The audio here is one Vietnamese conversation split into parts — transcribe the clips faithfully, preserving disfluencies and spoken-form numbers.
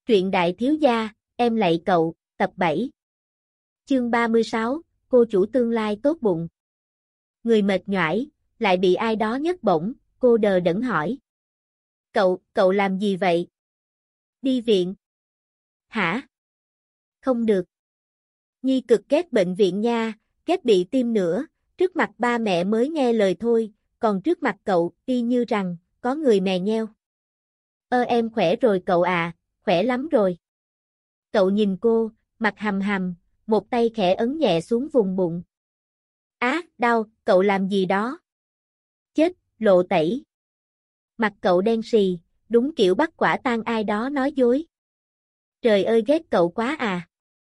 Truyện đại thiếu gia, em lạy cậu, tập bảy. Chương ba mươi sáu, cô chủ tương lai tốt bụng. Người mệt nhoải, lại bị ai đó nhấc bổng, cô đờ đẫn hỏi. Cậu, cậu làm gì vậy? Đi viện. Hả? Không được. Nhi cực ghét bệnh viện nha, ghét bị tiêm nữa, trước mặt ba mẹ mới nghe lời thôi, còn trước mặt cậu, y như rằng, có người mè nheo. Ơ em khỏe rồi cậu à, khỏe lắm rồi. Cậu nhìn cô, mặt hầm hầm, một tay khẽ ấn nhẹ xuống vùng bụng. Á, đau, cậu làm gì đó? Chết, lộ tẩy. Mặt cậu đen sì, đúng kiểu bắt quả tang ai đó nói dối. Trời ơi ghét cậu quá à.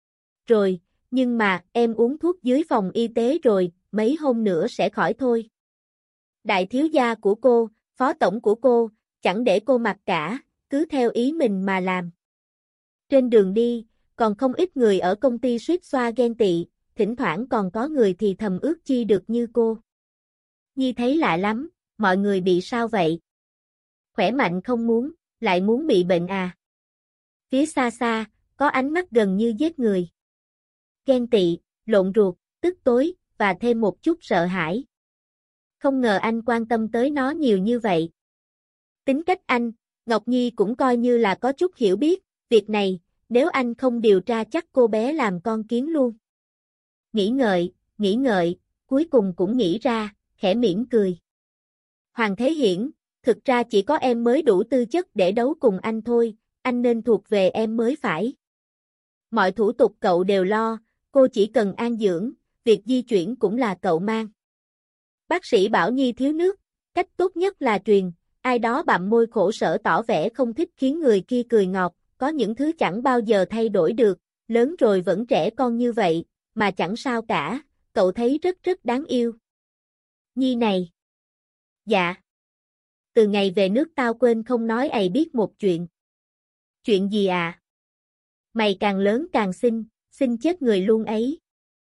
Rồi, nhưng mà, em uống thuốc dưới phòng y tế rồi, mấy hôm nữa sẽ khỏi thôi. Đại thiếu gia của cô, phó tổng của cô, chẳng để cô mặc cả, cứ theo ý mình mà làm. Trên đường đi, còn không ít người ở công ty suýt xoa ghen tị, thỉnh thoảng còn có người thì thầm ước chi được như cô. Nhi thấy lạ lắm, mọi người bị sao vậy? Khỏe mạnh không muốn, lại muốn bị bệnh à? Phía xa xa, có ánh mắt gần như giết người. Ghen tị, lộn ruột, tức tối, và thêm một chút sợ hãi. Không ngờ anh quan tâm tới nó nhiều như vậy. Tính cách anh, Ngọc Nhi cũng coi như là có chút hiểu biết, việc này, nếu anh không điều tra chắc cô bé làm con kiến luôn. Nghĩ ngợi, nghĩ ngợi, cuối cùng cũng nghĩ ra, khẽ mỉm cười. Hoàng Thế Hiển, thực ra chỉ có em mới đủ tư chất để đấu cùng anh thôi, anh nên thuộc về em mới phải. Mọi thủ tục cậu đều lo, cô chỉ cần an dưỡng, việc di chuyển cũng là cậu mang. Bác sĩ bảo Nhi thiếu nước, cách tốt nhất là truyền, ai đó bặm môi khổ sở tỏ vẻ không thích khiến người kia cười ngọt, có những thứ chẳng bao giờ thay đổi được, lớn rồi vẫn trẻ con như vậy, mà chẳng sao cả, cậu thấy rất rất đáng yêu. Nhi này. Dạ. Từ ngày về nước tao quên không nói ầy biết một chuyện. Chuyện gì à? Mày càng lớn càng xinh, xinh chết người luôn ấy.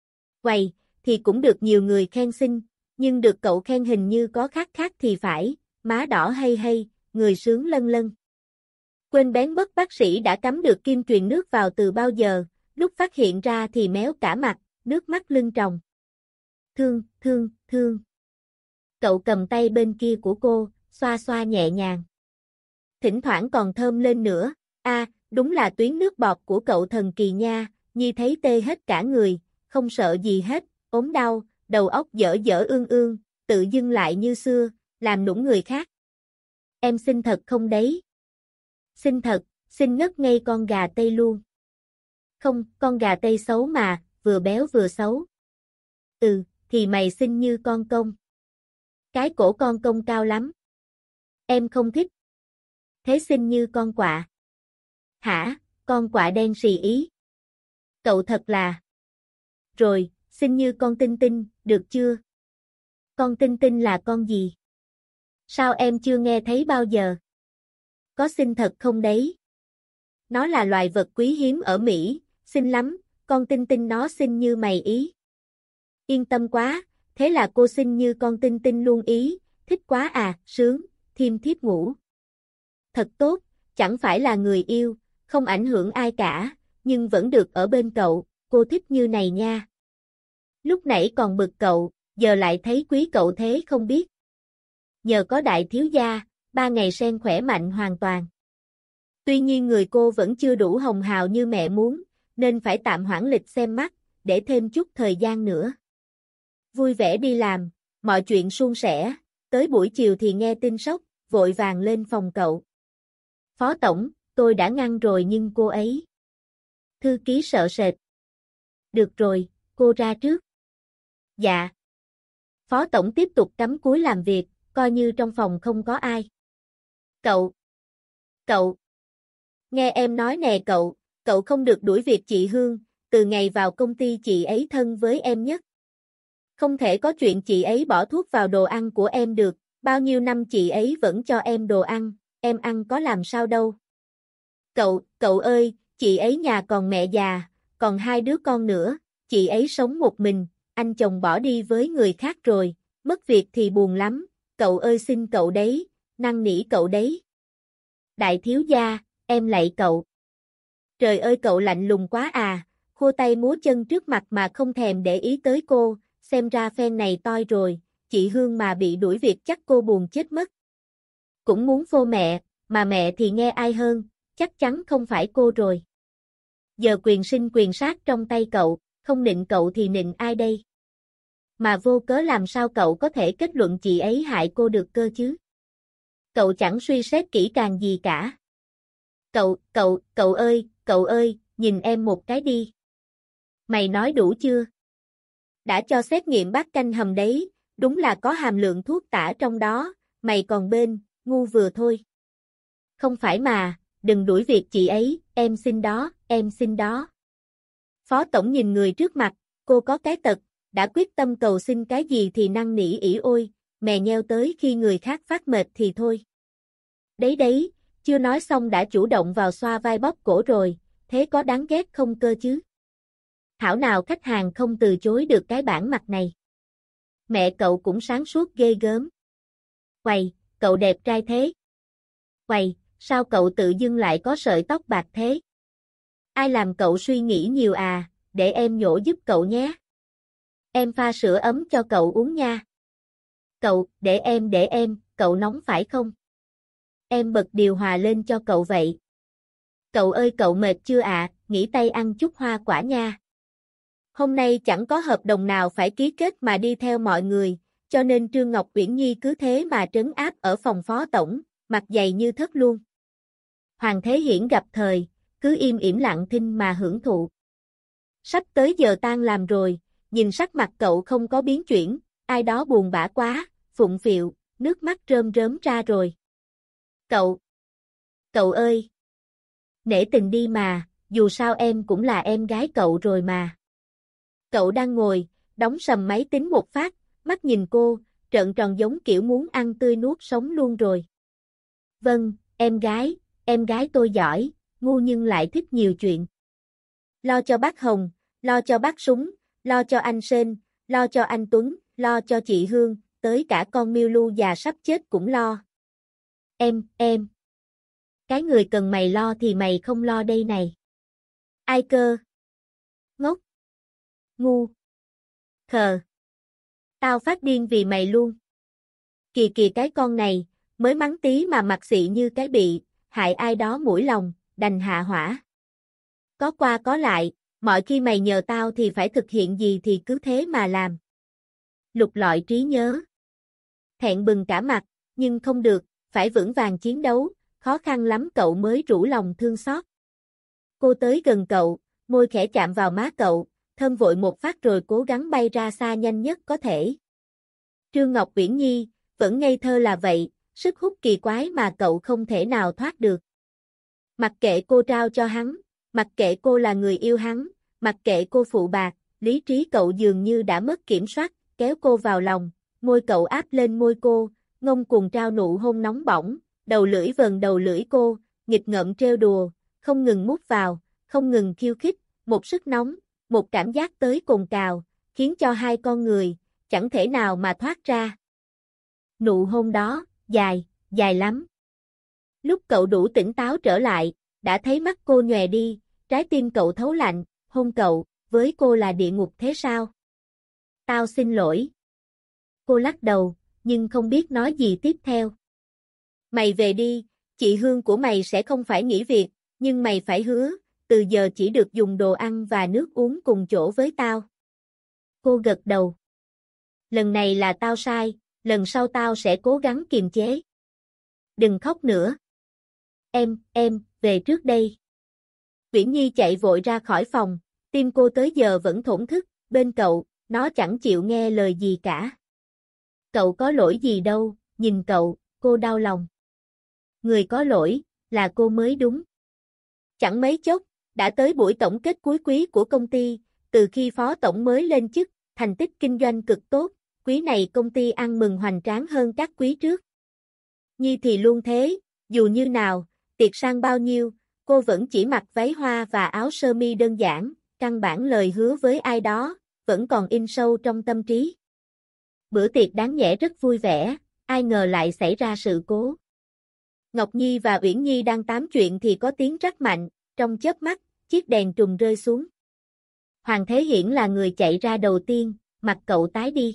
Quầy, thì cũng được nhiều người khen xinh, nhưng được cậu khen hình như có khác khác thì phải, má đỏ hay hay, người sướng lân lân. Quên bén mất bác sĩ đã cắm được kim truyền nước vào từ bao giờ, lúc phát hiện ra thì méo cả mặt, nước mắt lưng tròng. Thương, thương, thương. Cậu cầm tay bên kia của cô, xoa xoa nhẹ nhàng. Thỉnh thoảng còn thơm lên nữa, a, à, đúng là tuyến nước bọt của cậu thần kỳ nha, Nhi thấy tê hết cả người, không sợ gì hết, ốm đau, đầu óc dở dở ương ương, tự dưng lại như xưa, làm nũng người khác. Em xinh thật không đấy? Xinh thật, xinh ngất ngây con gà Tây luôn. Không, con gà Tây xấu mà, vừa béo vừa xấu. Ừ, thì mày xinh như con công. Cái cổ con công cao lắm. Em không thích. Thế xinh như con quạ. Hả, con quạ đen xì ý. Cậu thật là. Rồi, xinh như con Tinh Tinh, được chưa? Con Tinh Tinh là con gì? Sao em chưa nghe thấy bao giờ? Có xinh thật không đấy? Nó là loài vật quý hiếm ở Mỹ, xinh lắm, con Tinh Tinh nó xinh như mày ý. Yên tâm quá, thế là cô xinh như con Tinh Tinh luôn ý, thích quá à, sướng, thiêm thiếp ngủ. Thật tốt, chẳng phải là người yêu, không ảnh hưởng ai cả, nhưng vẫn được ở bên cậu, cô thích như này nha. Lúc nãy còn bực cậu, giờ lại thấy quý cậu thế không biết. Nhờ có đại thiếu gia, ba ngày sen khỏe mạnh hoàn toàn. Tuy nhiên người cô vẫn chưa đủ hồng hào như mẹ muốn, nên phải tạm hoãn lịch xem mắt, để thêm chút thời gian nữa. Vui vẻ đi làm, mọi chuyện suôn sẻ, tới buổi chiều thì nghe tin sốc, vội vàng lên phòng cậu. Phó tổng, tôi đã ngăn rồi nhưng cô ấy. Thư ký sợ sệt. Được rồi, cô ra trước. Dạ. Phó tổng tiếp tục cắm cúi làm việc, coi như trong phòng không có ai. Cậu. Cậu. Nghe em nói nè cậu, cậu không được đuổi việc chị Hương, từ ngày vào công ty chị ấy thân với em nhất. Không thể có chuyện chị ấy bỏ thuốc vào đồ ăn của em được, bao nhiêu năm chị ấy vẫn cho em đồ ăn, em ăn có làm sao đâu. Cậu, cậu ơi, chị ấy nhà còn mẹ già, còn hai đứa con nữa, chị ấy sống một mình, anh chồng bỏ đi với người khác rồi, mất việc thì buồn lắm, cậu ơi xin cậu đấy, năn nỉ cậu đấy. Đại thiếu gia, em lạy cậu. Trời ơi cậu lạnh lùng quá à, khua tay múa chân trước mặt mà không thèm để ý tới cô, xem ra phen này toi rồi, chị Hương mà bị đuổi việc chắc cô buồn chết mất. Cũng muốn phô mẹ, mà mẹ thì nghe ai hơn, chắc chắn không phải cô rồi. Giờ quyền sinh quyền sát trong tay cậu, không nịnh cậu thì nịnh ai đây? Mà vô cớ làm sao cậu có thể kết luận chị ấy hại cô được cơ chứ? Cậu chẳng suy xét kỹ càng gì cả. Cậu, cậu, cậu ơi, cậu ơi, nhìn em một cái đi. Mày nói đủ chưa? Đã cho xét nghiệm bát canh hầm đấy, đúng là có hàm lượng thuốc tả trong đó, mày còn bên, ngu vừa thôi. Không phải mà, đừng đuổi việc chị ấy, em xin đó, em xin đó. Phó tổng nhìn người trước mặt, cô có cái tật, đã quyết tâm cầu xin cái gì thì năn nỉ ỉ ôi, mè nheo tới khi người khác phát mệt thì thôi. Đấy đấy, chưa nói xong đã chủ động vào xoa vai bóp cổ rồi, thế có đáng ghét không cơ chứ? Thảo nào khách hàng không từ chối được cái bản mặt này. Mẹ cậu cũng sáng suốt ghê gớm. Quầy, cậu đẹp trai thế. Quầy, sao cậu tự dưng lại có sợi tóc bạc thế? Ai làm cậu suy nghĩ nhiều à, để em nhổ giúp cậu nhé. Em pha sữa ấm cho cậu uống nha. Cậu, để em để em, cậu nóng phải không? Em bật điều hòa lên cho cậu vậy. Cậu ơi cậu mệt chưa ạ, à? Nghỉ tay ăn chút hoa quả nha. Hôm nay chẳng có hợp đồng nào phải ký kết mà đi theo mọi người, cho nên Trương Ngọc Uyển Nhi cứ thế mà trấn áp ở phòng phó tổng, mặt dày như thất luôn. Hoàng Thế Hiển gặp thời, cứ im ỉm lặng thinh mà hưởng thụ. Sắp tới giờ tan làm rồi, nhìn sắc mặt cậu không có biến chuyển, ai đó buồn bã quá, phụng phịu, nước mắt rơm rớm ra rồi. Cậu! Cậu ơi! Nể tình đi mà, dù sao em cũng là em gái cậu rồi mà. Cậu đang ngồi, đóng sầm máy tính một phát, mắt nhìn cô, trợn tròn giống kiểu muốn ăn tươi nuốt sống luôn rồi. Vâng, em gái, em gái tôi giỏi, ngu nhưng lại thích nhiều chuyện. Lo cho bác Hồng, lo cho bác Súng, lo cho anh Sên, lo cho anh Tuấn, lo cho chị Hương, tới cả con Miêu Lu già sắp chết cũng lo. Em, em. Cái người cần mày lo thì mày không lo đây này. Ai cơ? Ngốc. Ngu. Khờ. Tao phát điên vì mày luôn. Kì kì cái con này, mới mắng tí mà mặt xị như cái bị, hại ai đó mũi lòng, đành hạ hỏa. Có qua có lại, mọi khi mày nhờ tao thì phải thực hiện gì thì cứ thế mà làm. Lục lọi trí nhớ. Thẹn bừng cả mặt, nhưng không được, phải vững vàng chiến đấu, khó khăn lắm cậu mới rủ lòng thương xót. Cô tới gần cậu, môi khẽ chạm vào má cậu, thơm vội một phát rồi cố gắng bay ra xa nhanh nhất có thể. Trương Ngọc Uyển Nhi, vẫn ngây thơ là vậy, sức hút kỳ quái mà cậu không thể nào thoát được. Mặc kệ cô trao cho hắn, mặc kệ cô là người yêu hắn, mặc kệ cô phụ bạc, lý trí cậu dường như đã mất kiểm soát, kéo cô vào lòng, môi cậu áp lên môi cô, ngông cuồng trao nụ hôn nóng bỏng, đầu lưỡi vần đầu lưỡi cô, nghịch ngợm trêu đùa, không ngừng mút vào, không ngừng khiêu khích, một sức nóng, một cảm giác tới cồn cào, khiến cho hai con người, chẳng thể nào mà thoát ra. Nụ hôn đó, dài, dài lắm. Lúc cậu đủ tỉnh táo trở lại, đã thấy mắt cô nhòe đi, trái tim cậu thấu lạnh, hôn cậu, với cô là địa ngục thế sao? Tao xin lỗi. Cô lắc đầu, nhưng không biết nói gì tiếp theo. Mày về đi, chị Hương của mày sẽ không phải nghỉ việc, nhưng mày phải hứa, từ giờ chỉ được dùng đồ ăn và nước uống cùng chỗ với tao. Cô gật đầu. Lần này là tao sai, lần sau tao sẽ cố gắng kiềm chế. Đừng khóc nữa. Em, em, về trước đây. Uyển Nhi chạy vội ra khỏi phòng, tim cô tới giờ vẫn thổn thức, bên cậu, nó chẳng chịu nghe lời gì cả. Cậu có lỗi gì đâu, nhìn cậu, cô đau lòng. Người có lỗi, là cô mới đúng. Chẳng mấy chốc, đã tới buổi tổng kết cuối quý của công ty, từ khi phó tổng mới lên chức, thành tích kinh doanh cực tốt, quý này công ty ăn mừng hoành tráng hơn các quý trước. Nhi thì luôn thế, dù như nào, tiệc sang bao nhiêu, cô vẫn chỉ mặc váy hoa và áo sơ mi đơn giản, căn bản lời hứa với ai đó, vẫn còn in sâu trong tâm trí. Bữa tiệc đáng nhẽ rất vui vẻ, ai ngờ lại xảy ra sự cố. Ngọc Nhi và Uyển Nhi đang tám chuyện thì có tiếng rắc mạnh, trong chớp mắt, chiếc đèn trùm rơi xuống. Hoàng Thế Hiển là người chạy ra đầu tiên, mặt cậu tái đi.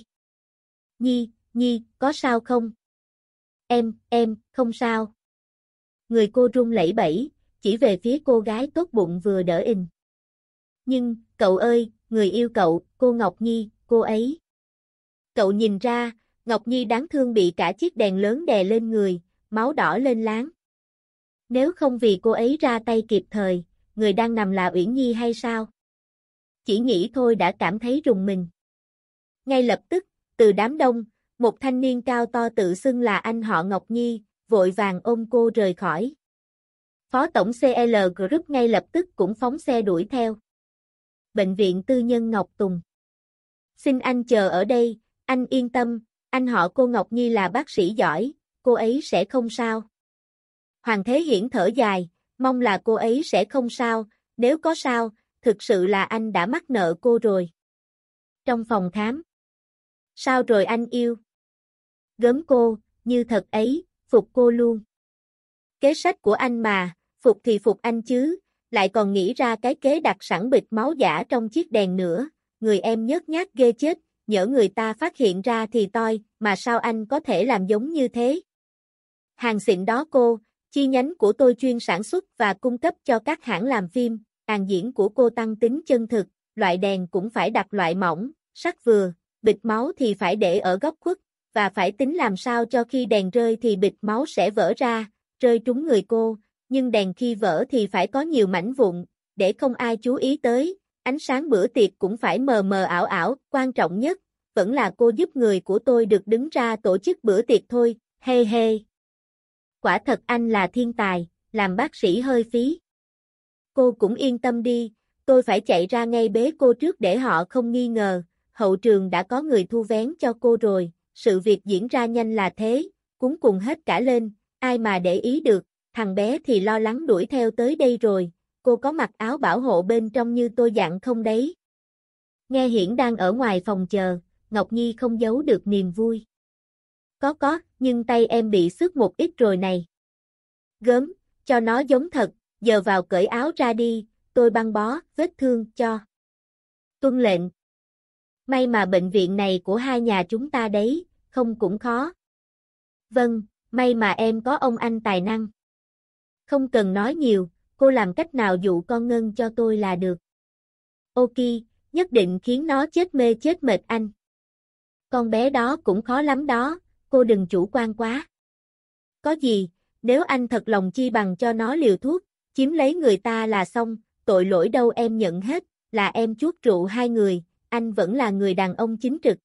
Nhi, Nhi, có sao không? Em, em, không sao. Người cô run lẩy bẩy, chỉ về phía cô gái tốt bụng vừa đỡ ình. Nhưng, cậu ơi, người yêu cậu, cô Ngọc Nhi, cô ấy. Cậu nhìn ra, Ngọc Nhi đáng thương bị cả chiếc đèn lớn đè lên người, máu đỏ lên láng. Nếu không vì cô ấy ra tay kịp thời, người đang nằm là Uyển Nhi hay sao? Chỉ nghĩ thôi đã cảm thấy rùng mình. Ngay lập tức, từ đám đông, một thanh niên cao to tự xưng là anh họ Ngọc Nhi, vội vàng ôm cô rời khỏi. Phó tổng xê lờ Group ngay lập tức cũng phóng xe đuổi theo. Bệnh viện tư nhân Ngọc Tùng. Xin anh chờ ở đây, anh yên tâm, anh họ cô Ngọc Nhi là bác sĩ giỏi, cô ấy sẽ không sao. Hoàng Thế Hiển thở dài, mong là cô ấy sẽ không sao, nếu có sao, thực sự là anh đã mắc nợ cô rồi. Trong phòng khám. Sao rồi anh yêu? Gớm cô, như thật ấy, phục cô luôn. Kế sách của anh mà, phục thì phục anh chứ, lại còn nghĩ ra cái kế đặt sẵn bịch máu giả trong chiếc đèn nữa, người em nhớt nhát ghê chết, nhỡ người ta phát hiện ra thì toi, mà sao anh có thể làm giống như thế? Hàng xịn đó cô, chi nhánh của tôi chuyên sản xuất và cung cấp cho các hãng làm phim, dàn diễn của cô tăng tính chân thực, loại đèn cũng phải đặt loại mỏng, sắc vừa, bịch máu thì phải để ở góc khuất, và phải tính làm sao cho khi đèn rơi thì bịch máu sẽ vỡ ra, rơi trúng người cô, nhưng đèn khi vỡ thì phải có nhiều mảnh vụn, để không ai chú ý tới, ánh sáng bữa tiệc cũng phải mờ mờ ảo ảo, quan trọng nhất, vẫn là cô giúp người của tôi được đứng ra tổ chức bữa tiệc thôi, hê hê. Quả thật anh là thiên tài, làm bác sĩ hơi phí. Cô cũng yên tâm đi, tôi phải chạy ra ngay bế cô trước để họ không nghi ngờ, hậu trường đã có người thu vén cho cô rồi, sự việc diễn ra nhanh là thế, cuống cuồng hết cả lên, ai mà để ý được, thằng bé thì lo lắng đuổi theo tới đây rồi, cô có mặc áo bảo hộ bên trong như tôi dặn không đấy? Nghe Hiển đang ở ngoài phòng chờ, Ngọc Nhi không giấu được niềm vui. Có có, nhưng tay em bị xước một ít rồi này. Gớm, cho nó giống thật, giờ vào cởi áo ra đi, tôi băng bó, vết thương, cho. Tuân lệnh. May mà bệnh viện này của hai nhà chúng ta đấy, không cũng khó. Vâng, may mà em có ông anh tài năng. Không cần nói nhiều, cô làm cách nào dụ con Ngân cho tôi là được. Ok, nhất định khiến nó chết mê chết mệt anh. Con bé đó cũng khó lắm đó, cô đừng chủ quan quá. Có gì, nếu anh thật lòng chi bằng cho nó liều thuốc, chiếm lấy người ta là xong, tội lỗi đâu em nhận hết, là em chuốt rượu hai người, anh vẫn là người đàn ông chính trực.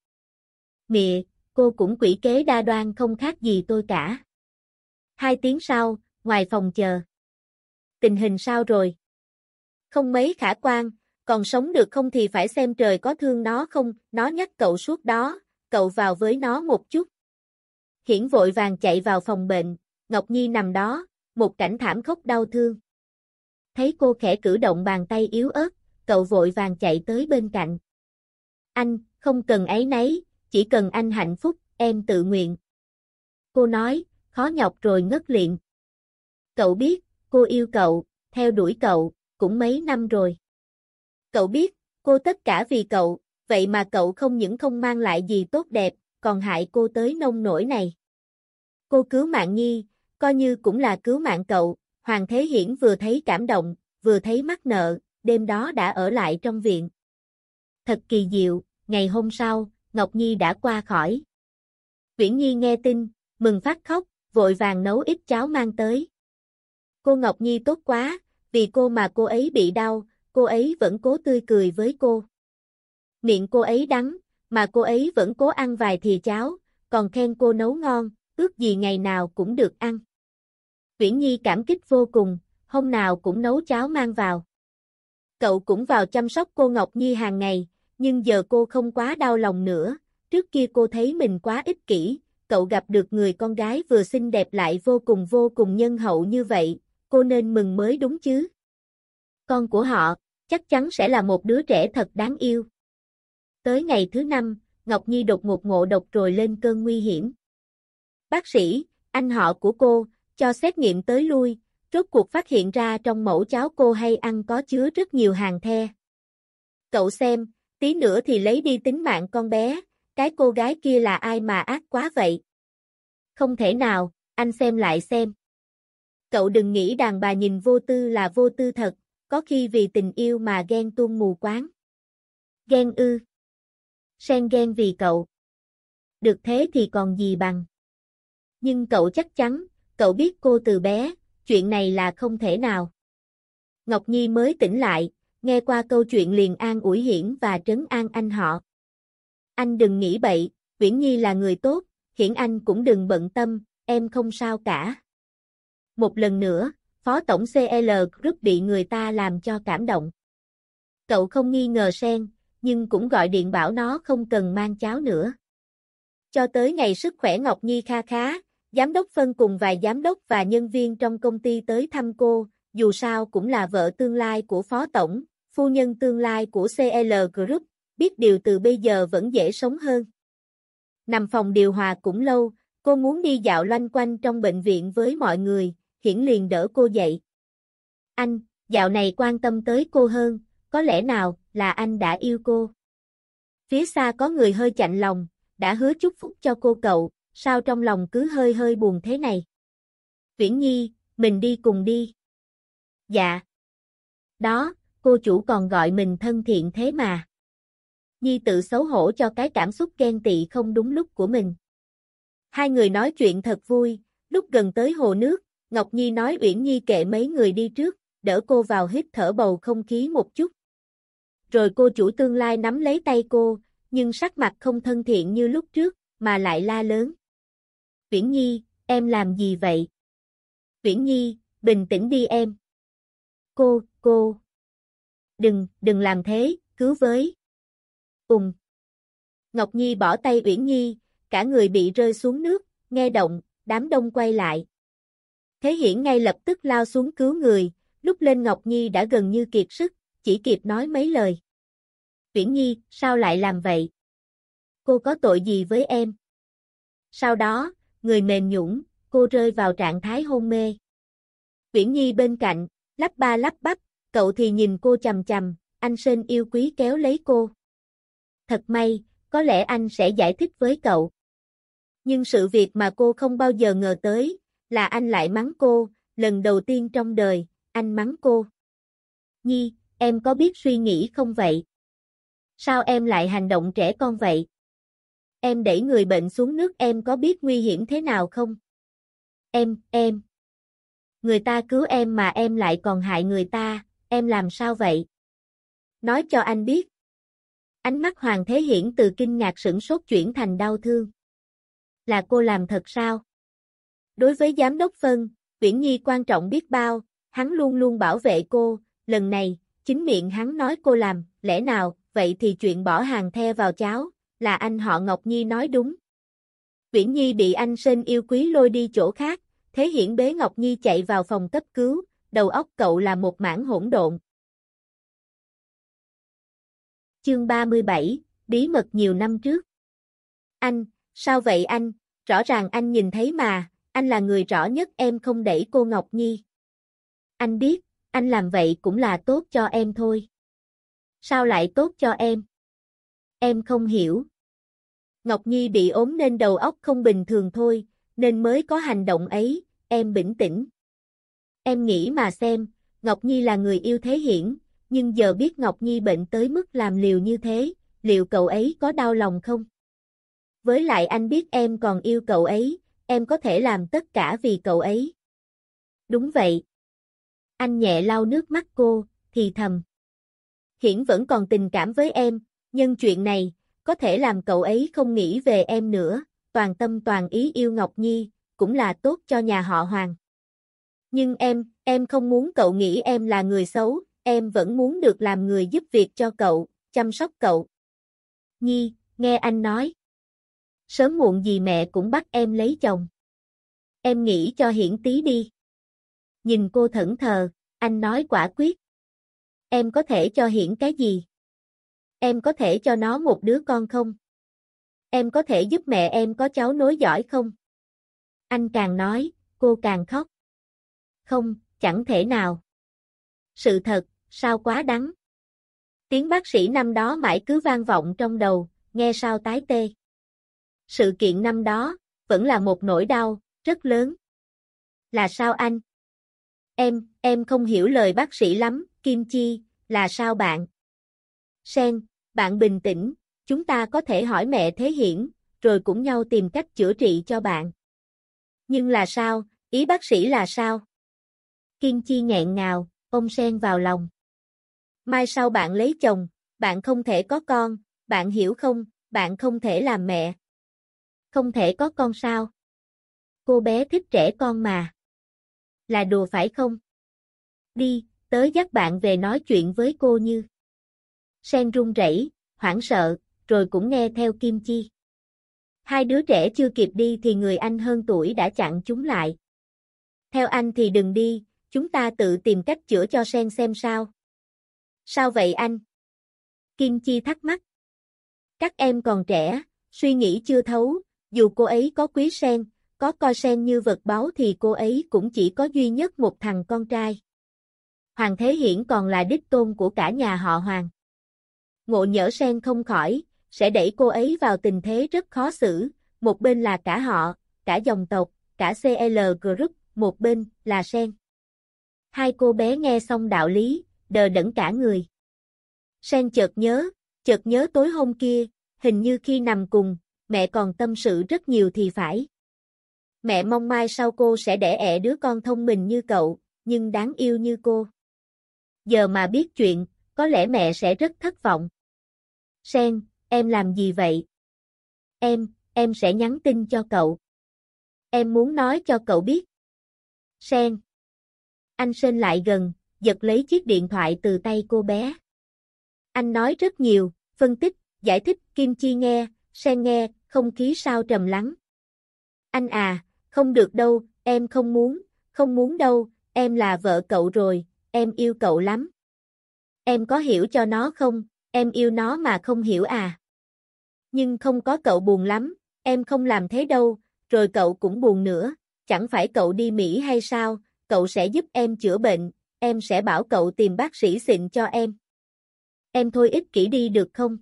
Mẹ, cô cũng quỷ kế đa đoan không khác gì tôi cả. Hai tiếng sau, ngoài phòng chờ. Tình hình sao rồi? Không mấy khả quan, còn sống được không thì phải xem trời có thương nó không, nó nhắc cậu suốt đó, cậu vào với nó một chút. Hiển vội vàng chạy vào phòng bệnh, Ngọc Nhi nằm đó, một cảnh thảm khốc đau thương. Thấy cô khẽ cử động bàn tay yếu ớt, cậu vội vàng chạy tới bên cạnh. Anh, không cần áy náy, chỉ cần anh hạnh phúc, em tự nguyện. Cô nói, khó nhọc rồi ngất lịm. Cậu biết, cô yêu cậu, theo đuổi cậu, cũng mấy năm rồi. Cậu biết, cô tất cả vì cậu, vậy mà cậu không những không mang lại gì tốt đẹp, còn hại cô tới nông nỗi này. Cô cứu mạng Nhi, coi như cũng là cứu mạng cậu, Hoàng Thế Hiển vừa thấy cảm động, vừa thấy mắc nợ, đêm đó đã ở lại trong viện. Thật kỳ diệu, ngày hôm sau, Ngọc Nhi đã qua khỏi. Uyển Nhi nghe tin, mừng phát khóc, vội vàng nấu ít cháo mang tới. Cô Ngọc Nhi tốt quá, vì cô mà cô ấy bị đau, cô ấy vẫn cố tươi cười với cô. Miệng cô ấy đắng, mà cô ấy vẫn cố ăn vài thìa cháo, còn khen cô nấu ngon, ước gì ngày nào cũng được ăn. Uyển Nhi cảm kích vô cùng, hôm nào cũng nấu cháo mang vào. Cậu cũng vào chăm sóc cô Ngọc Nhi hàng ngày, nhưng giờ cô không quá đau lòng nữa, trước kia cô thấy mình quá ích kỷ, cậu gặp được người con gái vừa xinh đẹp lại vô cùng vô cùng nhân hậu như vậy, cô nên mừng mới đúng chứ. Con của họ, chắc chắn sẽ là một đứa trẻ thật đáng yêu. Tới ngày thứ năm, Ngọc Nhi đột ngột ngộ độc rồi lên cơn nguy hiểm. Bác sĩ, anh họ của cô, cho xét nghiệm tới lui, rốt cuộc phát hiện ra trong mẫu cháo cô hay ăn có chứa rất nhiều hàn the. Cậu xem, tí nữa thì lấy đi tính mạng con bé, cái cô gái kia là ai mà ác quá vậy? Không thể nào, anh xem lại xem. Cậu đừng nghĩ đàn bà nhìn vô tư là vô tư thật, có khi vì tình yêu mà ghen tuông mù quáng. Ghen ư? Sen ghen vì cậu. Được thế thì còn gì bằng. Nhưng cậu chắc chắn, cậu biết cô từ bé, chuyện này là không thể nào. Ngọc Nhi mới tỉnh lại, nghe qua câu chuyện liền an ủi Hiển và trấn an anh họ. Anh đừng nghĩ bậy, Uyển Nhi là người tốt, Hiển anh cũng đừng bận tâm, em không sao cả. Một lần nữa, Phó Tổng xê lờ Group bị người ta làm cho cảm động. Cậu không nghi ngờ Sen, nhưng cũng gọi điện bảo nó không cần mang cháo nữa. Cho tới ngày sức khỏe Ngọc Nhi kha khá, giám đốc phân cùng vài giám đốc và nhân viên trong công ty tới thăm cô, dù sao cũng là vợ tương lai của Phó Tổng, phu nhân tương lai của xê lờ Group, biết điều từ bây giờ vẫn dễ sống hơn. Nằm phòng điều hòa cũng lâu, cô muốn đi dạo loanh quanh trong bệnh viện với mọi người, Hiển liền đỡ cô dậy. Anh, dạo này quan tâm tới cô hơn, có lẽ nào là anh đã yêu cô? Phía xa có người hơi chạnh lòng, đã hứa chúc phúc cho cô cậu, sao trong lòng cứ hơi hơi buồn thế này? Uyển Nhi, mình đi cùng đi. Dạ. Đó, cô chủ còn gọi mình thân thiện thế mà. Nhi tự xấu hổ cho cái cảm xúc ghen tị không đúng lúc của mình. Hai người nói chuyện thật vui, lúc gần tới hồ nước, Ngọc Nhi nói Uyển Nhi kệ mấy người đi trước, đỡ cô vào hít thở bầu không khí một chút. Rồi cô chủ tương lai nắm lấy tay cô, nhưng sắc mặt không thân thiện như lúc trước, mà lại la lớn. Uyển Nhi, em làm gì vậy? Uyển Nhi, bình tĩnh đi em. Cô, cô. Đừng, đừng làm thế, cứu với. Ùng. Ngọc Nhi bỏ tay Uyển Nhi, cả người bị rơi xuống nước, nghe động, đám đông quay lại. Thế Hiển ngay lập tức lao xuống cứu người, lúc lên Ngọc Nhi đã gần như kiệt sức, chỉ kịp nói mấy lời. Uyển Nhi, sao lại làm vậy? Cô có tội gì với em? Sau đó, người mềm nhũn, cô rơi vào trạng thái hôn mê. Uyển Nhi bên cạnh, lắp ba lắp bắp, cậu thì nhìn cô chằm chằm, anh Sên yêu quý kéo lấy cô. Thật may, có lẽ anh sẽ giải thích với cậu. Nhưng sự việc mà cô không bao giờ ngờ tới, là anh lại mắng cô, lần đầu tiên trong đời, anh mắng cô. Nhi, em có biết suy nghĩ không vậy? Sao em lại hành động trẻ con vậy? Em đẩy người bệnh xuống nước em có biết nguy hiểm thế nào không? Em, em. Người ta cứu em mà em lại còn hại người ta, em làm sao vậy? Nói cho anh biết. Ánh mắt Hoàng Thế Hiển từ kinh ngạc sửng sốt chuyển thành đau thương. Là cô làm thật sao? Đối với giám đốc Phân, Uyển Nhi quan trọng biết bao, hắn luôn luôn bảo vệ cô, lần này, chính miệng hắn nói cô làm, lẽ nào, vậy thì chuyện bỏ hàng the vào cháo, là anh họ Ngọc Nhi nói đúng. Uyển Nhi bị anh Sên yêu quý lôi đi chỗ khác, Thế Hiển bế Ngọc Nhi chạy vào phòng cấp cứu, đầu óc cậu là một mảng hỗn độn. Chương ba mươi bảy, bí mật nhiều năm trước. Anh, sao vậy anh, rõ ràng anh nhìn thấy mà, anh là người rõ nhất em không đẩy cô Ngọc Nhi. Anh biết, anh làm vậy cũng là tốt cho em thôi. Sao lại tốt cho em? Em không hiểu. Ngọc Nhi bị ốm nên đầu óc không bình thường thôi, nên mới có hành động ấy, em bình tĩnh. Em nghĩ mà xem, Ngọc Nhi là người yêu Thế Hiển, nhưng giờ biết Ngọc Nhi bệnh tới mức làm liều như thế, liệu cậu ấy có đau lòng không? Với lại anh biết em còn yêu cậu ấy, em có thể làm tất cả vì cậu ấy. Đúng vậy. Anh nhẹ lau nước mắt cô, thì thầm. Hiển vẫn còn tình cảm với em, nhưng chuyện này, có thể làm cậu ấy không nghĩ về em nữa, toàn tâm toàn ý yêu Ngọc Nhi, cũng là tốt cho nhà họ Hoàng. Nhưng em, em không muốn cậu nghĩ em là người xấu, em vẫn muốn được làm người giúp việc cho cậu, chăm sóc cậu. Nhi, nghe anh nói. Sớm muộn gì mẹ cũng bắt em lấy chồng. Em nghĩ cho Hiển tí đi. Nhìn cô thẫn thờ, anh nói quả quyết. Em có thể cho Hiển cái gì? Em có thể cho nó một đứa con không? Em có thể giúp mẹ em có cháu nối dõi không? Anh càng nói, cô càng khóc. Không, chẳng thể nào. Sự thật, sao quá đắng. Tiếng bác sĩ năm đó mãi cứ vang vọng trong đầu, nghe sao tái tê. Sự kiện năm đó, vẫn là một nỗi đau, rất lớn. Là sao anh? Em, em không hiểu lời bác sĩ lắm, Kim Chi, là sao bạn? Sen, bạn bình tĩnh, chúng ta có thể hỏi mẹ Thế Hiển, rồi cùng nhau tìm cách chữa trị cho bạn. Nhưng là sao, ý bác sĩ là sao? Kim Chi nghẹn ngào, ôm Sen vào lòng. Mai sau bạn lấy chồng, bạn không thể có con, bạn hiểu không, bạn không thể làm mẹ. Không thể có con sao? Cô bé thích trẻ con mà. Là đùa phải không? Đi, tớ dắt bạn về nói chuyện với cô Như. Sen run rẩy, hoảng sợ, rồi cũng nghe theo Kim Chi. Hai đứa trẻ chưa kịp đi thì người anh hơn tuổi đã chặn chúng lại. Theo anh thì đừng đi, chúng ta tự tìm cách chữa cho Sen xem sao. Sao vậy anh? Kim Chi thắc mắc. Các em còn trẻ, suy nghĩ chưa thấu, dù cô ấy có quý Sen, có coi Sen như vật báu thì cô ấy cũng chỉ có duy nhất một thằng con trai. Hoàng Thế Hiển còn là đích tôn của cả nhà họ Hoàng. Ngộ nhỡ Sen không khỏi, sẽ đẩy cô ấy vào tình thế rất khó xử, một bên là cả họ, cả dòng tộc, cả xê lờ Group, một bên là Sen. Hai cô bé nghe xong đạo lý, đờ đẫn cả người. Sen chợt nhớ, chợt nhớ tối hôm kia, hình như khi nằm cùng, mẹ còn tâm sự rất nhiều thì phải. Mẹ mong mai sau cô sẽ đẻ ẹ đứa con thông minh như cậu, nhưng đáng yêu như cô. Giờ mà biết chuyện, có lẽ mẹ sẽ rất thất vọng. Sen, em làm gì vậy? Em, em sẽ nhắn tin cho cậu. Em muốn nói cho cậu biết. Sen. Anh Sên lại gần, giật lấy chiếc điện thoại từ tay cô bé. Anh nói rất nhiều, phân tích, giải thích, Kim Chi nghe, Sen nghe, không khí sao trầm lắng. Anh à, không được đâu, em không muốn, không muốn đâu, em là vợ cậu rồi, em yêu cậu lắm. Em có hiểu cho nó không, em yêu nó mà không hiểu à. Nhưng không có cậu buồn lắm, em không làm thế đâu, rồi cậu cũng buồn nữa, chẳng phải cậu đi Mỹ hay sao, cậu sẽ giúp em chữa bệnh, em sẽ bảo cậu tìm bác sĩ xịn cho em. Em thôi ích kỷ đi được không?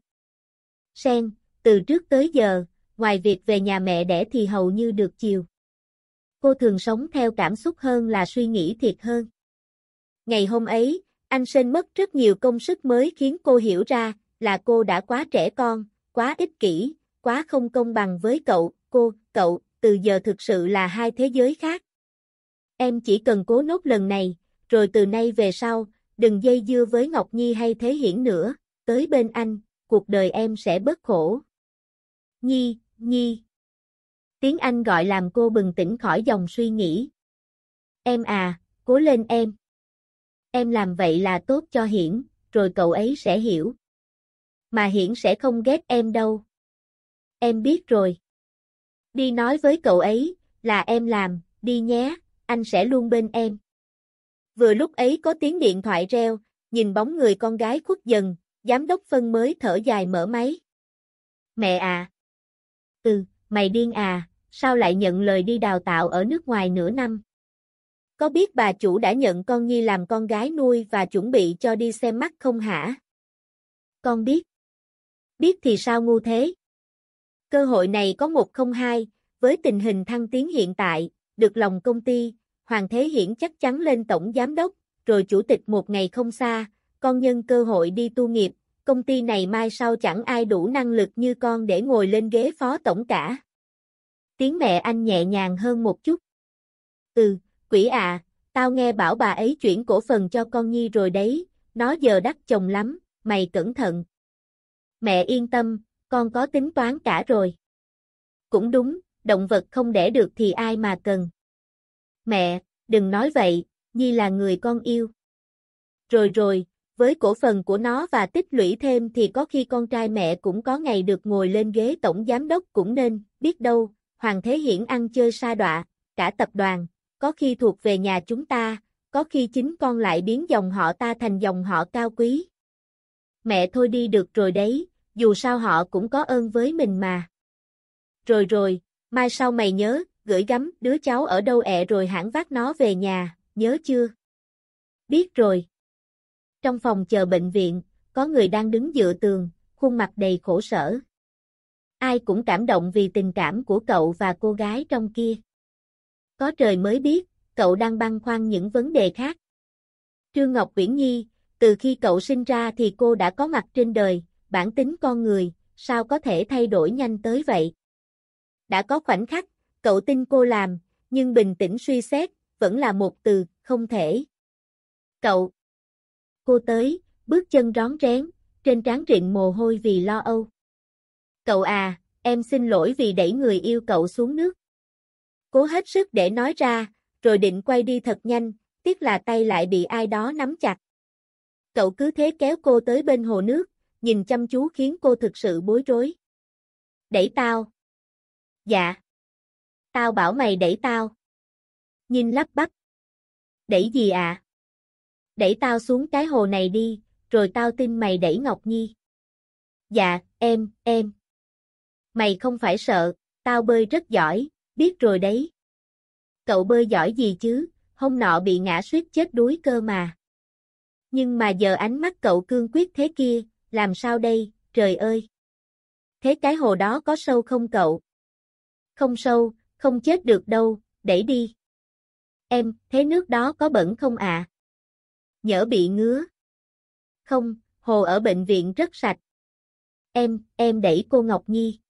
Sen, từ trước tới giờ, ngoài việc về nhà mẹ đẻ thì hầu như được chiều. Cô thường sống theo cảm xúc hơn là suy nghĩ thiệt hơn. Ngày hôm ấy, anh Sên mất rất nhiều công sức mới khiến cô hiểu ra là cô đã quá trẻ con, quá ích kỷ, quá không công bằng với cậu, cô, cậu, từ giờ thực sự là hai thế giới khác. Em chỉ cần cố nốt lần này, rồi từ nay về sau, đừng dây dưa với Ngọc Nhi hay Thế Hiển nữa, tới bên anh, cuộc đời em sẽ bớt khổ. Nhi, Nhi. Tiếng Anh gọi làm cô bừng tỉnh khỏi dòng suy nghĩ. Em à, cố lên em. Em làm vậy là tốt cho Hiển, rồi cậu ấy sẽ hiểu. Mà Hiển sẽ không ghét em đâu. Em biết rồi. Đi nói với cậu ấy, là em làm, đi nhé, anh sẽ luôn bên em. Vừa lúc ấy có tiếng điện thoại reo, nhìn bóng người con gái khuất dần, giám đốc phân mới thở dài mở máy. Mẹ à. Ừ, mày điên à, sao lại nhận lời đi đào tạo ở nước ngoài nửa năm? Có biết bà chủ đã nhận con Nhi làm con gái nuôi và chuẩn bị cho đi xem mắt không hả? Con biết. Biết thì sao ngu thế? Cơ hội này có một không hai, với tình hình thăng tiến hiện tại, được lòng công ty, Hoàng Thế Hiển chắc chắn lên tổng giám đốc, rồi chủ tịch một ngày không xa, con nhân cơ hội đi tu nghiệp, công ty này mai sau chẳng ai đủ năng lực như con để ngồi lên ghế phó tổng cả. Tiếng mẹ anh nhẹ nhàng hơn một chút. Ừ, quỷ à, tao nghe bảo bà ấy chuyển cổ phần cho con Nhi rồi đấy, nó giờ đắt chồng lắm, mày cẩn thận. Mẹ yên tâm, con có tính toán cả rồi. Cũng đúng, động vật không đẻ được thì ai mà cần. Mẹ, đừng nói vậy, Nhi là người con yêu. Rồi rồi, với cổ phần của nó và tích lũy thêm thì có khi con trai mẹ cũng có ngày được ngồi lên ghế tổng giám đốc cũng nên, biết đâu, Hoàng Thế Hiển ăn chơi sa đọa, cả tập đoàn, có khi thuộc về nhà chúng ta, có khi chính con lại biến dòng họ ta thành dòng họ cao quý. Mẹ thôi đi được rồi đấy, dù sao họ cũng có ơn với mình mà. Rồi rồi, mai sau mày nhớ, gửi gắm đứa cháu ở đâu ẹ rồi hãng vác nó về nhà, nhớ chưa? Biết rồi. Trong phòng chờ bệnh viện, có người đang đứng dựa tường, khuôn mặt đầy khổ sở. Ai cũng cảm động vì tình cảm của cậu và cô gái trong kia. Có trời mới biết, cậu đang băn khoăn những vấn đề khác. Trương Ngọc Uyển Nhi, từ khi cậu sinh ra thì cô đã có mặt trên đời, bản tính con người, sao có thể thay đổi nhanh tới vậy? Đã có khoảnh khắc, cậu tin cô làm, nhưng bình tĩnh suy xét, vẫn là một từ, không thể. Cậu. Cô tới, bước chân rón rén, trên trán rịn mồ hôi vì lo âu. Cậu à, em xin lỗi vì đẩy người yêu cậu xuống nước. Cố hết sức để nói ra, rồi định quay đi thật nhanh, tiếc là tay lại bị ai đó nắm chặt. Cậu cứ thế kéo cô tới bên hồ nước, nhìn chăm chú khiến cô thực sự bối rối. Đẩy tao. Dạ. Tao bảo mày đẩy tao. Nhìn lắp bắp. Đẩy gì à? Đẩy tao xuống cái hồ này đi, rồi tao tin mày đẩy Ngọc Nhi. Dạ, em, em. Mày không phải sợ, tao bơi rất giỏi, biết rồi đấy. Cậu bơi giỏi gì chứ, hôm nọ bị ngã suýt chết đuối cơ mà. Nhưng mà giờ ánh mắt cậu cương quyết thế kia, làm sao đây, trời ơi. Thế cái hồ đó có sâu không cậu? Không sâu, không chết được đâu, đẩy đi. Em, thế nước đó có bẩn không ạ? À? Nhỡ bị ngứa. Không, hồ ở bệnh viện rất sạch. Em, em đẩy cô Ngọc Nhi.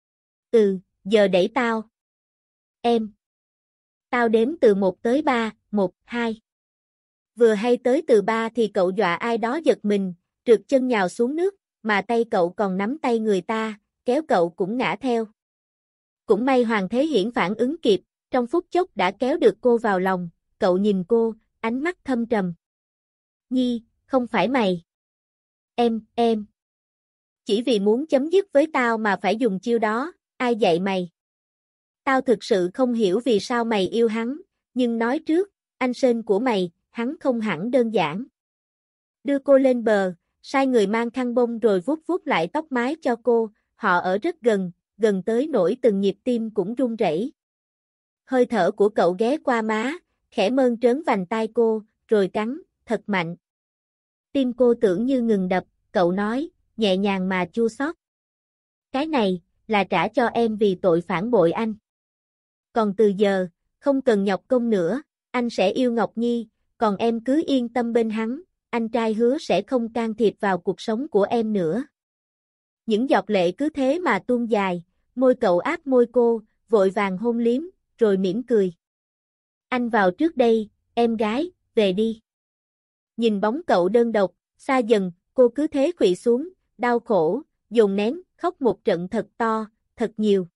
Ừ, giờ đẩy tao. Em. Tao đếm từ một tới ba, một, hai. Vừa hay tới từ ba thì cậu dọa ai đó giật mình, trượt chân nhào xuống nước, mà tay cậu còn nắm tay người ta, kéo cậu cũng ngã theo. Cũng may Hoàng Thế Hiển phản ứng kịp, trong phút chốc đã kéo được cô vào lòng, cậu nhìn cô, ánh mắt thâm trầm. Nhi, không phải mày. Em, em. Chỉ vì muốn chấm dứt với tao mà phải dùng chiêu đó, ai dạy mày? Tao thực sự không hiểu vì sao mày yêu hắn, nhưng nói trước, anh sên của mày, hắn không hẳn đơn giản. Đưa cô lên bờ, sai người mang khăn bông rồi vuốt vuốt lại tóc mái cho cô, họ ở rất gần, gần tới nỗi từng nhịp tim cũng run rẩy. Hơi thở của cậu ghé qua má, khẽ mơn trớn vành tai cô, rồi cắn, thật mạnh. Tim cô tưởng như ngừng đập, cậu nói, nhẹ nhàng mà chua xót. Cái này, là trả cho em vì tội phản bội anh. Còn từ giờ, không cần nhọc công nữa, anh sẽ yêu Ngọc Nhi, còn em cứ yên tâm bên hắn, anh trai hứa sẽ không can thiệp vào cuộc sống của em nữa. Những giọt lệ cứ thế mà tuôn dài, môi cậu áp môi cô, vội vàng hôn liếm, rồi mỉm cười. Anh vào trước đây, em gái, về đi. Nhìn bóng cậu đơn độc, xa dần, cô cứ thế khuỵu xuống, đau khổ, dồn nén, khóc một trận thật to, thật nhiều.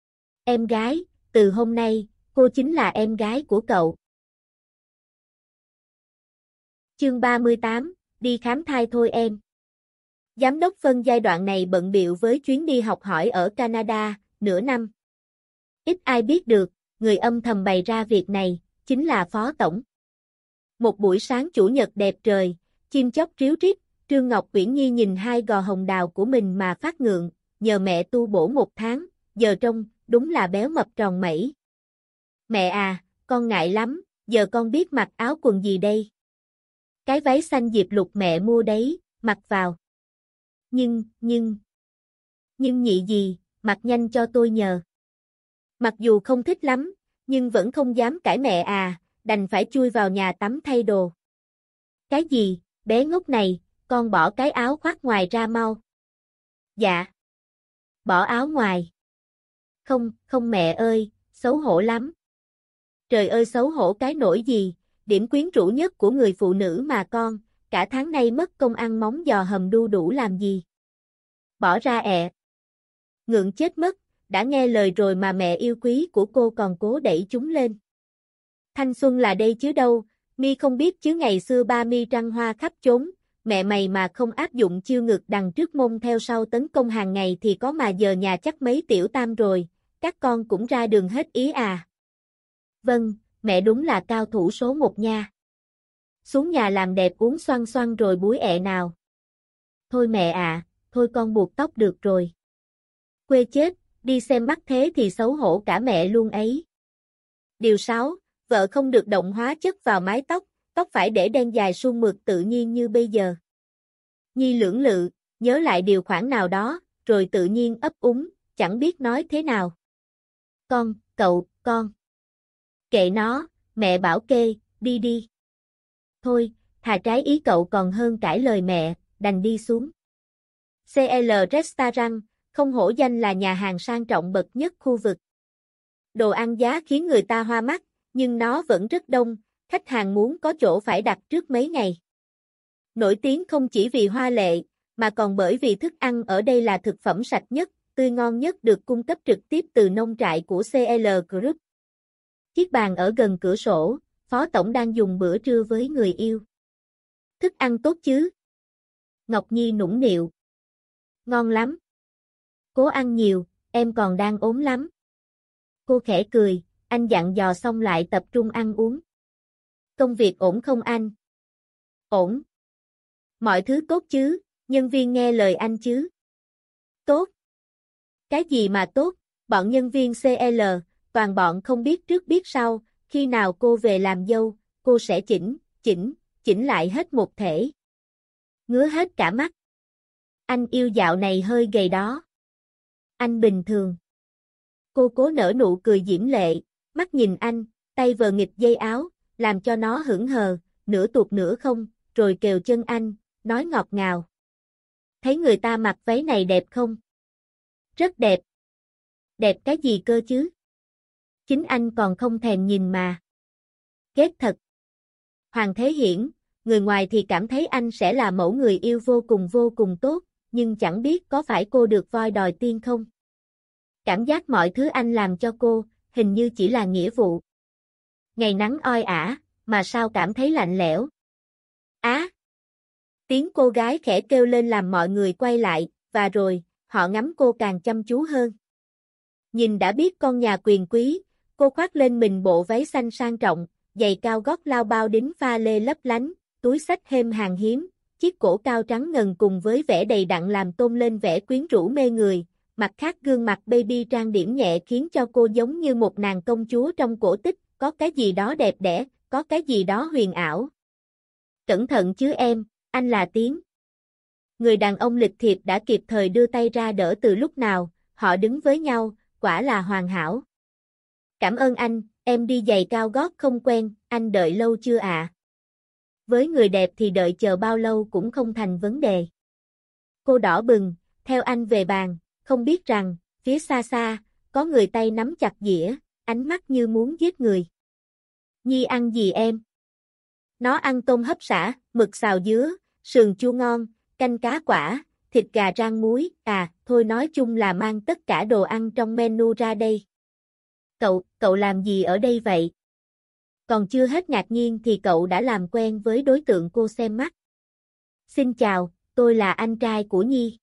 Em gái, từ hôm nay, cô chính là em gái của cậu. Chương ba mươi tám, đi khám thai thôi em. Giám đốc phân giai đoạn này bận bịu với chuyến đi học hỏi ở Canada, nửa năm. Ít ai biết được, người âm thầm bày ra việc này, chính là Phó Tổng. Một buổi sáng chủ nhật đẹp trời, chim chóc ríu rít, Trương Ngọc Uyển Nhi nhìn hai gò hồng đào của mình mà phát ngượng, nhờ mẹ tu bổ một tháng, giờ trông, đúng là béo mập tròn mẩy. Mẹ à, con ngại lắm, giờ con biết mặc áo quần gì đây? Cái váy xanh diệp lục mẹ mua đấy, mặc vào. Nhưng, nhưng... Nhưng nhị gì, mặc nhanh cho tôi nhờ. Mặc dù không thích lắm, nhưng vẫn không dám cãi mẹ à, đành phải chui vào nhà tắm thay đồ. Cái gì, bé ngốc này, con bỏ cái áo khoác ngoài ra mau. Dạ. Bỏ áo ngoài. Không, không mẹ ơi, xấu hổ lắm. Trời ơi xấu hổ cái nỗi gì, điểm quyến rũ nhất của người phụ nữ mà con, cả tháng nay mất công ăn móng giò hầm đu đủ làm gì. Bỏ ra ẹ. Ngượng chết mất, đã nghe lời rồi mà mẹ yêu quý của cô còn cố đẩy chúng lên. Thanh xuân là đây chứ đâu, mi không biết chứ ngày xưa ba mi trăng hoa khắp chốn, mẹ mày mà không áp dụng chiêu ngực đằng trước mông theo sau tấn công hàng ngày thì có mà giờ nhà chắc mấy tiểu tam rồi, các con cũng ra đường hết ý à. Vâng, mẹ đúng là cao thủ số một nha. Xuống nhà làm đẹp uống xoăn xoăn rồi búi ẹ nào. Thôi mẹ à, thôi con buộc tóc được rồi. Quê chết, đi xem mắt thế thì xấu hổ cả mẹ luôn ấy. Điều sáu, vợ không được động hóa chất vào mái tóc, tóc phải để đen dài suôn mượt tự nhiên như bây giờ. Nhi lưỡng lự, nhớ lại điều khoản nào đó, rồi tự nhiên ấp úng, chẳng biết nói thế nào. Con, cậu, con. Kệ nó, mẹ bảo kê, đi đi. Thôi, thà trái ý cậu còn hơn cãi lời mẹ, đành đi xuống. xê lờ Restaurant, không hổ danh là nhà hàng sang trọng bậc nhất khu vực. Đồ ăn giá khiến người ta hoa mắt, nhưng nó vẫn rất đông, khách hàng muốn có chỗ phải đặt trước mấy ngày. Nổi tiếng không chỉ vì hoa lệ, mà còn bởi vì thức ăn ở đây là thực phẩm sạch nhất, tươi ngon nhất được cung cấp trực tiếp từ nông trại của xê lờ Group. Chiếc bàn ở gần cửa sổ, Phó Tổng đang dùng bữa trưa với người yêu. Thức ăn tốt chứ? Ngọc Nhi nũng nịu. Ngon lắm. Cố ăn nhiều, em còn đang ốm lắm. Cô khẽ cười, anh dặn dò xong lại tập trung ăn uống. Công việc ổn không anh? Ổn. Mọi thứ tốt chứ, nhân viên nghe lời anh chứ? Tốt. Cái gì mà tốt, bọn nhân viên xê lờ, toàn bọn không biết trước biết sau, khi nào cô về làm dâu, cô sẽ chỉnh, chỉnh, chỉnh lại hết một thể. Ngứa hết cả mắt. Anh yêu dạo này hơi gầy đó. Anh bình thường. Cô cố nở nụ cười diễm lệ, mắt nhìn anh, tay vờ nghịch dây áo, làm cho nó hững hờ, nửa tuột nửa không, rồi kều chân anh, nói ngọt ngào. Thấy người ta mặc váy này đẹp không? Rất đẹp. Đẹp cái gì cơ chứ? Chính anh còn không thèm nhìn mà. Ghét thật. Hoàng Thế Hiển, người ngoài thì cảm thấy anh sẽ là mẫu người yêu vô cùng vô cùng tốt, nhưng chẳng biết có phải cô được voi đòi tiên không? Cảm giác mọi thứ anh làm cho cô, hình như chỉ là nghĩa vụ. Ngày nắng oi ả, mà sao cảm thấy lạnh lẽo? Á! Tiếng cô gái khẽ kêu lên làm mọi người quay lại, và rồi, họ ngắm cô càng chăm chú hơn. Nhìn đã biết con nhà quyền quý, cô khoác lên mình bộ váy xanh sang trọng, giày cao gót lao bao đính pha lê lấp lánh, túi xách hêm hàng hiếm, chiếc cổ cao trắng ngần cùng với vẻ đầy đặn làm tôn lên vẻ quyến rũ mê người. Mặt khác gương mặt baby trang điểm nhẹ khiến cho cô giống như một nàng công chúa trong cổ tích, có cái gì đó đẹp đẽ, có cái gì đó huyền ảo. Cẩn thận chứ em, anh là Tiến. Người đàn ông lịch thiệp đã kịp thời đưa tay ra đỡ từ lúc nào, họ đứng với nhau, quả là hoàn hảo. Cảm ơn anh, em đi giày cao gót không quen, anh đợi lâu chưa ạ? À? Với người đẹp thì đợi chờ bao lâu cũng không thành vấn đề. Cô đỏ bừng, theo anh về bàn. Không biết rằng, phía xa xa, có người tay nắm chặt dĩa, ánh mắt như muốn giết người. Nhi ăn gì em? Nó ăn tôm hấp sả, mực xào dứa, sườn chua ngon, canh cá quả, thịt gà rang muối, à, thôi nói chung là mang tất cả đồ ăn trong menu ra đây. Cậu, cậu làm gì ở đây vậy? Còn chưa hết ngạc nhiên thì cậu đã làm quen với đối tượng cô xem mắt. Xin chào, tôi là anh trai của Nhi.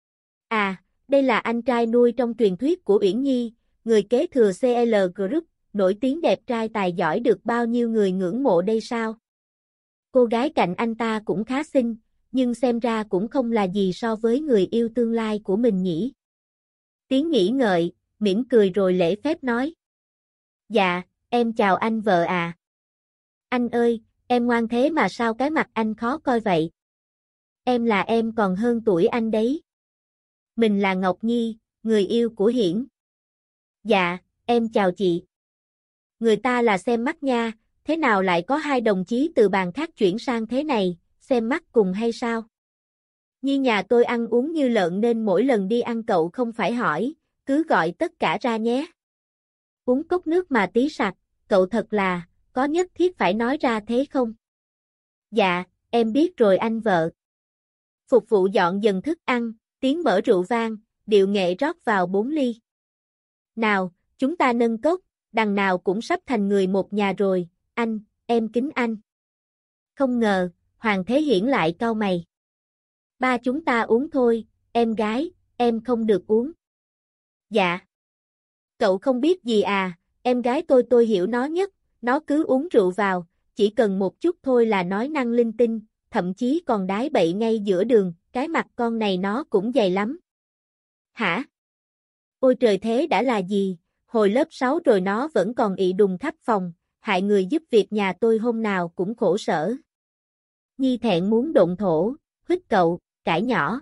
À, đây là anh trai nuôi trong truyền thuyết của Uyển Nhi, người kế thừa xê lờ Group, nổi tiếng đẹp trai tài giỏi được bao nhiêu người ngưỡng mộ đây sao? Cô gái cạnh anh ta cũng khá xinh, nhưng xem ra cũng không là gì so với người yêu tương lai của mình nhỉ. Tiến nghĩ ngợi, mỉm cười rồi lễ phép nói. Dạ, em chào anh vợ à. Anh ơi, em ngoan thế mà sao cái mặt anh khó coi vậy? Em là em còn hơn tuổi anh đấy. Mình là Ngọc Nhi, người yêu của Hiển. Dạ, em chào chị. Người ta là xem mắt nha, thế nào lại có hai đồng chí từ bàn khác chuyển sang thế này, xem mắt cùng hay sao? Nhi nhà tôi ăn uống như lợn nên mỗi lần đi ăn cậu không phải hỏi, cứ gọi tất cả ra nhé. Uống cốc nước mà tí sặc, cậu thật là, có nhất thiết phải nói ra thế không? Dạ, em biết rồi anh vợ. Phục vụ dọn dần thức ăn, Tiến mở rượu vang, điệu nghệ rót vào bốn ly. Nào, chúng ta nâng cốc, đằng nào cũng sắp thành người một nhà rồi, anh, em kính anh. Không ngờ, Hoàng Thế Hiển lại cau mày. Ba chúng ta uống thôi, em gái, em không được uống. Dạ. Cậu không biết gì à, em gái tôi tôi hiểu nó nhất, nó cứ uống rượu vào, chỉ cần một chút thôi là nói năng linh tinh, thậm chí còn đái bậy ngay giữa đường, cái mặt con này nó cũng dày lắm. Hả? Ôi trời thế đã là gì, hồi lớp sáu rồi nó vẫn còn ị đùng khắp phòng, hại người giúp việc nhà tôi hôm nào cũng khổ sở. Nhi thẹn muốn động thổ, huýt cậu, cãi nhỏ.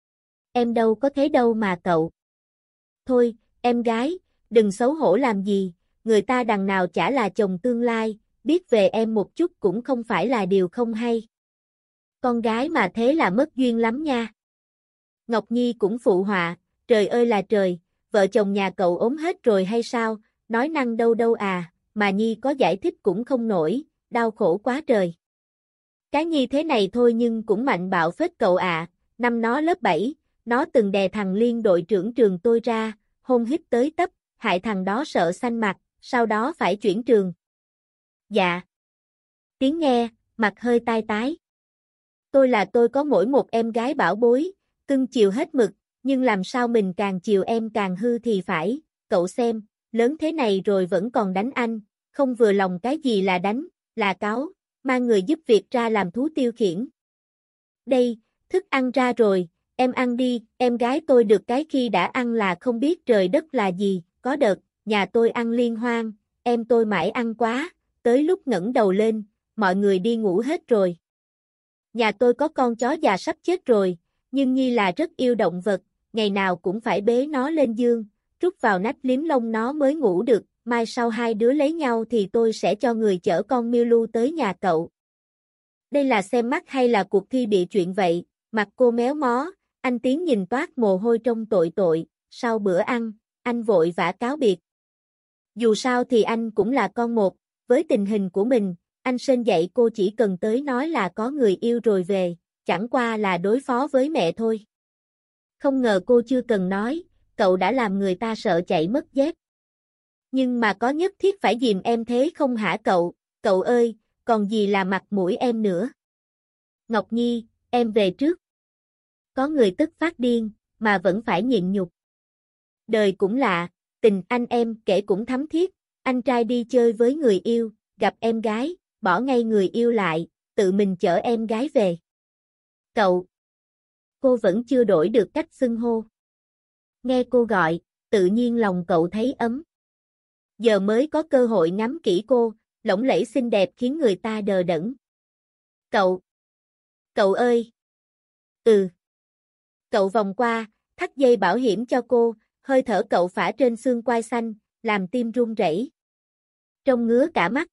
Em đâu có thế đâu mà cậu. Thôi, em gái, đừng xấu hổ làm gì, người ta đằng nào chả là chồng tương lai, biết về em một chút cũng không phải là điều không hay. Con gái mà thế là mất duyên lắm nha. Ngọc Nhi cũng phụ họa, trời ơi là trời, vợ chồng nhà cậu ốm hết rồi hay sao, nói năng đâu đâu à, mà Nhi có giải thích cũng không nổi, đau khổ quá trời. Cái Nhi thế này thôi nhưng cũng mạnh bạo phết cậu ạ, à. Năm nó lớp bảy, nó từng đè thằng Liên đội trưởng trường tôi ra, hôn hít tới tấp, hại thằng đó sợ xanh mặt, sau đó phải chuyển trường. Dạ. Tiếng nghe, mặt hơi tai tái. Tôi là tôi có mỗi một em gái bảo bối, cưng chiều hết mực, nhưng làm sao mình càng chiều em càng hư thì phải, cậu xem, lớn thế này rồi vẫn còn đánh anh, không vừa lòng cái gì là đánh, là cáu, mang người giúp việc ra làm thú tiêu khiển. Đây, thức ăn ra rồi, em ăn đi, em gái tôi được cái khi đã ăn là không biết trời đất là gì, có đợt, nhà tôi ăn liên hoan, em tôi mãi ăn quá, tới lúc ngẩng đầu lên, mọi người đi ngủ hết rồi. Nhà tôi có con chó già sắp chết rồi, nhưng Nhi là rất yêu động vật, ngày nào cũng phải bế nó lên giường, rút vào nách liếm lông nó mới ngủ được, mai sau hai đứa lấy nhau thì tôi sẽ cho người chở con Miu Lu tới nhà cậu. Đây là xem mắt hay là cuộc thi bịa chuyện vậy, mặt cô méo mó, anh Tiến nhìn toát mồ hôi trong tội tội, sau bữa ăn, anh vội vã cáo biệt. Dù sao thì anh cũng là con một, với tình hình của mình, anh Sên dạy cô chỉ cần tới nói là có người yêu rồi về, chẳng qua là đối phó với mẹ thôi. Không ngờ cô chưa cần nói, cậu đã làm người ta sợ chạy mất dép. Nhưng mà có nhất thiết phải dìm em thế không hả cậu, cậu ơi, còn gì là mặt mũi em nữa. Ngọc Nhi, em về trước. Có người tức phát điên, mà vẫn phải nhịn nhục. Đời cũng lạ, tình anh em kể cũng thắm thiết, anh trai đi chơi với người yêu, gặp em gái, bỏ ngay người yêu lại, tự mình chở em gái về. Cậu. Cô vẫn chưa đổi được cách xưng hô. Nghe cô gọi, tự nhiên lòng cậu thấy ấm. Giờ mới có cơ hội ngắm kỹ cô, lộng lẫy xinh đẹp khiến người ta đờ đẫn. Cậu. Cậu ơi. Ừ. Cậu vòng qua, thắt dây bảo hiểm cho cô, hơi thở cậu phả trên xương quai xanh, làm tim run rẩy. Trông ngứa cả mắt.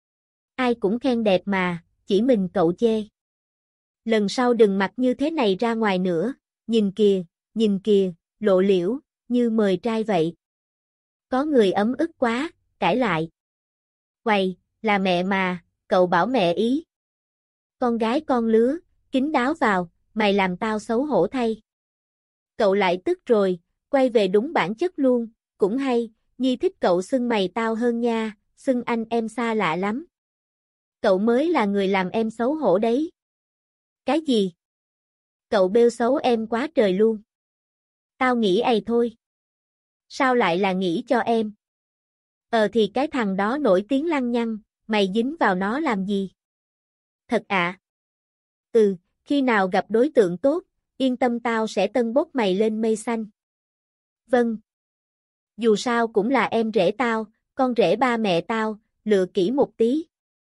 Ai cũng khen đẹp mà, chỉ mình cậu chê. Lần sau đừng mặc như thế này ra ngoài nữa, nhìn kìa, nhìn kìa, lộ liễu, như mời trai vậy. Có người ấm ức quá, cãi lại. Quầy, là mẹ mà, cậu bảo mẹ ý. Con gái con lứa, kín đáo vào, mày làm tao xấu hổ thay. Cậu lại tức rồi, quay về đúng bản chất luôn, cũng hay, Nhi thích cậu xưng mày tao hơn nha, xưng anh em xa lạ lắm. Cậu mới là người làm em xấu hổ đấy. Cái gì? Cậu bêu xấu em quá trời luôn. Tao nghĩ ầy thôi. Sao lại là nghĩ cho em? Ờ thì cái thằng đó nổi tiếng lăng nhăng, mày dính vào nó làm gì? Thật ạ? À? Ừ, khi nào gặp đối tượng tốt, yên tâm tao sẽ tân bốc mày lên mây xanh. Vâng. Dù sao cũng là em rể tao, con rể ba mẹ tao, lựa kỹ một tí.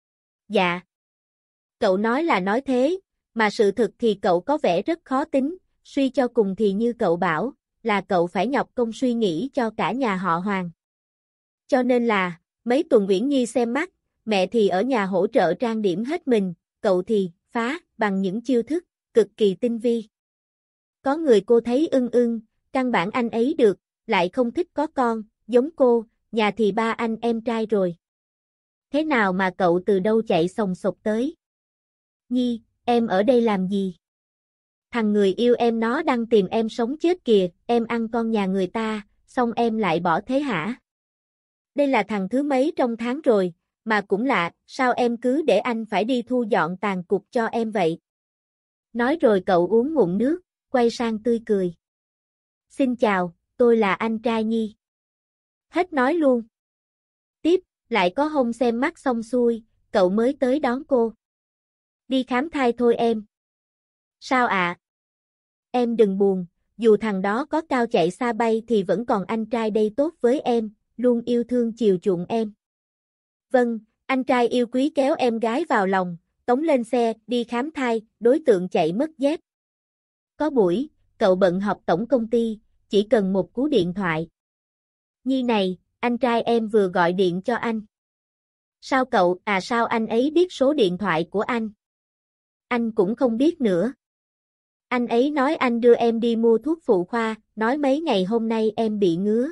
Dạ. Cậu nói là nói thế, mà sự thực thì cậu có vẻ rất khó tính, suy cho cùng thì như cậu bảo, là cậu phải nhọc công suy nghĩ cho cả nhà họ Hoàng. Cho nên là, mấy tuần Uyển Nhi xem mắt, mẹ thì ở nhà hỗ trợ trang điểm hết mình, cậu thì, phá, bằng những chiêu thức, cực kỳ tinh vi. Có người cô thấy ưng ưng, căn bản anh ấy được, lại không thích có con, giống cô, nhà thì ba anh em trai rồi. Thế nào mà cậu từ đâu chạy sồng sộc tới? Nhi, em ở đây làm gì? Thằng người yêu em nó đang tìm em sống chết kìa, em ăn con nhà người ta, xong em lại bỏ thế hả? Đây là thằng thứ mấy trong tháng rồi, mà cũng lạ, sao em cứ để anh phải đi thu dọn tàn cục cho em vậy? Nói rồi cậu uống ngụm nước, quay sang tươi cười. Xin chào, tôi là anh trai Nhi. Hết nói luôn. Tiếp, lại có hôm xem mắt xong xuôi, cậu mới tới đón cô. Đi khám thai thôi em. Sao ạ? À? Em đừng buồn, dù thằng đó có cao chạy xa bay thì vẫn còn anh trai đây tốt với em, luôn yêu thương chiều chuộng em. Vâng, Anh trai yêu quý kéo em gái vào lòng, tống lên xe, đi khám thai, đối tượng chạy mất dép. Có buổi, cậu bận họp tổng công ty, chỉ cần một cú điện thoại. Nhi này, anh trai em vừa gọi điện cho anh. Sao cậu, à sao anh ấy biết số điện thoại của anh? Anh cũng không biết nữa. Anh ấy nói anh đưa em đi mua thuốc phụ khoa, nói mấy ngày hôm nay em bị ngứa.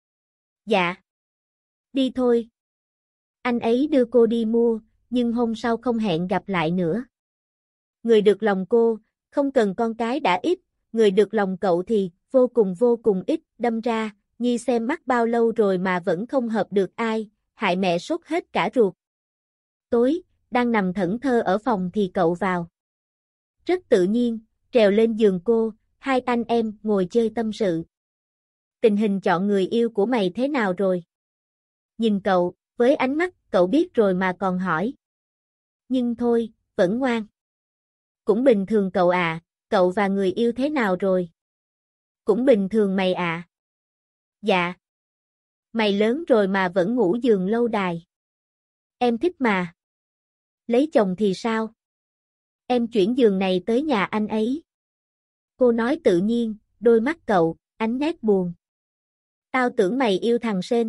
Dạ. Đi thôi. Anh ấy đưa cô đi mua, nhưng hôm sau không hẹn gặp lại nữa. Người được lòng cô, không cần con cái đã ít, người được lòng cậu thì, vô cùng vô cùng ít, đâm ra, Nhi xem mắt bao lâu rồi mà vẫn không hợp được ai, hại mẹ sốt hết cả ruột. Tối, đang nằm thẫn thơ ở phòng thì cậu vào. Rất tự nhiên, trèo lên giường cô, hai anh em ngồi chơi tâm sự. Tình hình chọn người yêu của mày thế nào rồi? Nhìn cậu, với ánh mắt, cậu biết rồi mà còn hỏi. Nhưng thôi, vẫn ngoan. Cũng bình thường cậu à, cậu và người yêu thế nào rồi? Cũng bình thường mày à? Dạ. Mày lớn rồi mà vẫn ngủ giường lâu đài. Em thích mà. Lấy chồng thì sao? Em chuyển giường này tới nhà anh ấy. Cô nói tự nhiên, đôi mắt cậu, ánh nét buồn. Tao tưởng mày yêu thằng Sên.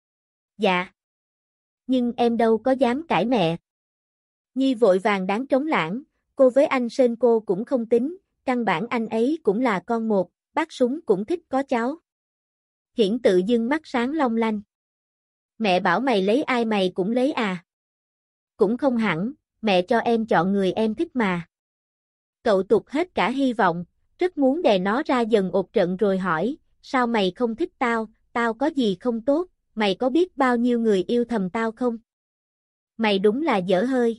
Dạ. Nhưng em đâu có dám cãi mẹ. Nhi vội vàng đáng trống lãng, cô với anh Sên cô cũng không tính, căn bản anh ấy cũng là con một, bác súng cũng thích có cháu. Hiển tự dưng mắt sáng long lanh. Mẹ bảo mày lấy ai mày cũng lấy à? Cũng không hẳn, mẹ cho em chọn người em thích mà. Cậu tụt hết cả hy vọng, rất muốn đè nó ra dần ột trận rồi hỏi, sao mày không thích tao, tao có gì không tốt, mày có biết bao nhiêu người yêu thầm tao không? Mày đúng là dở hơi.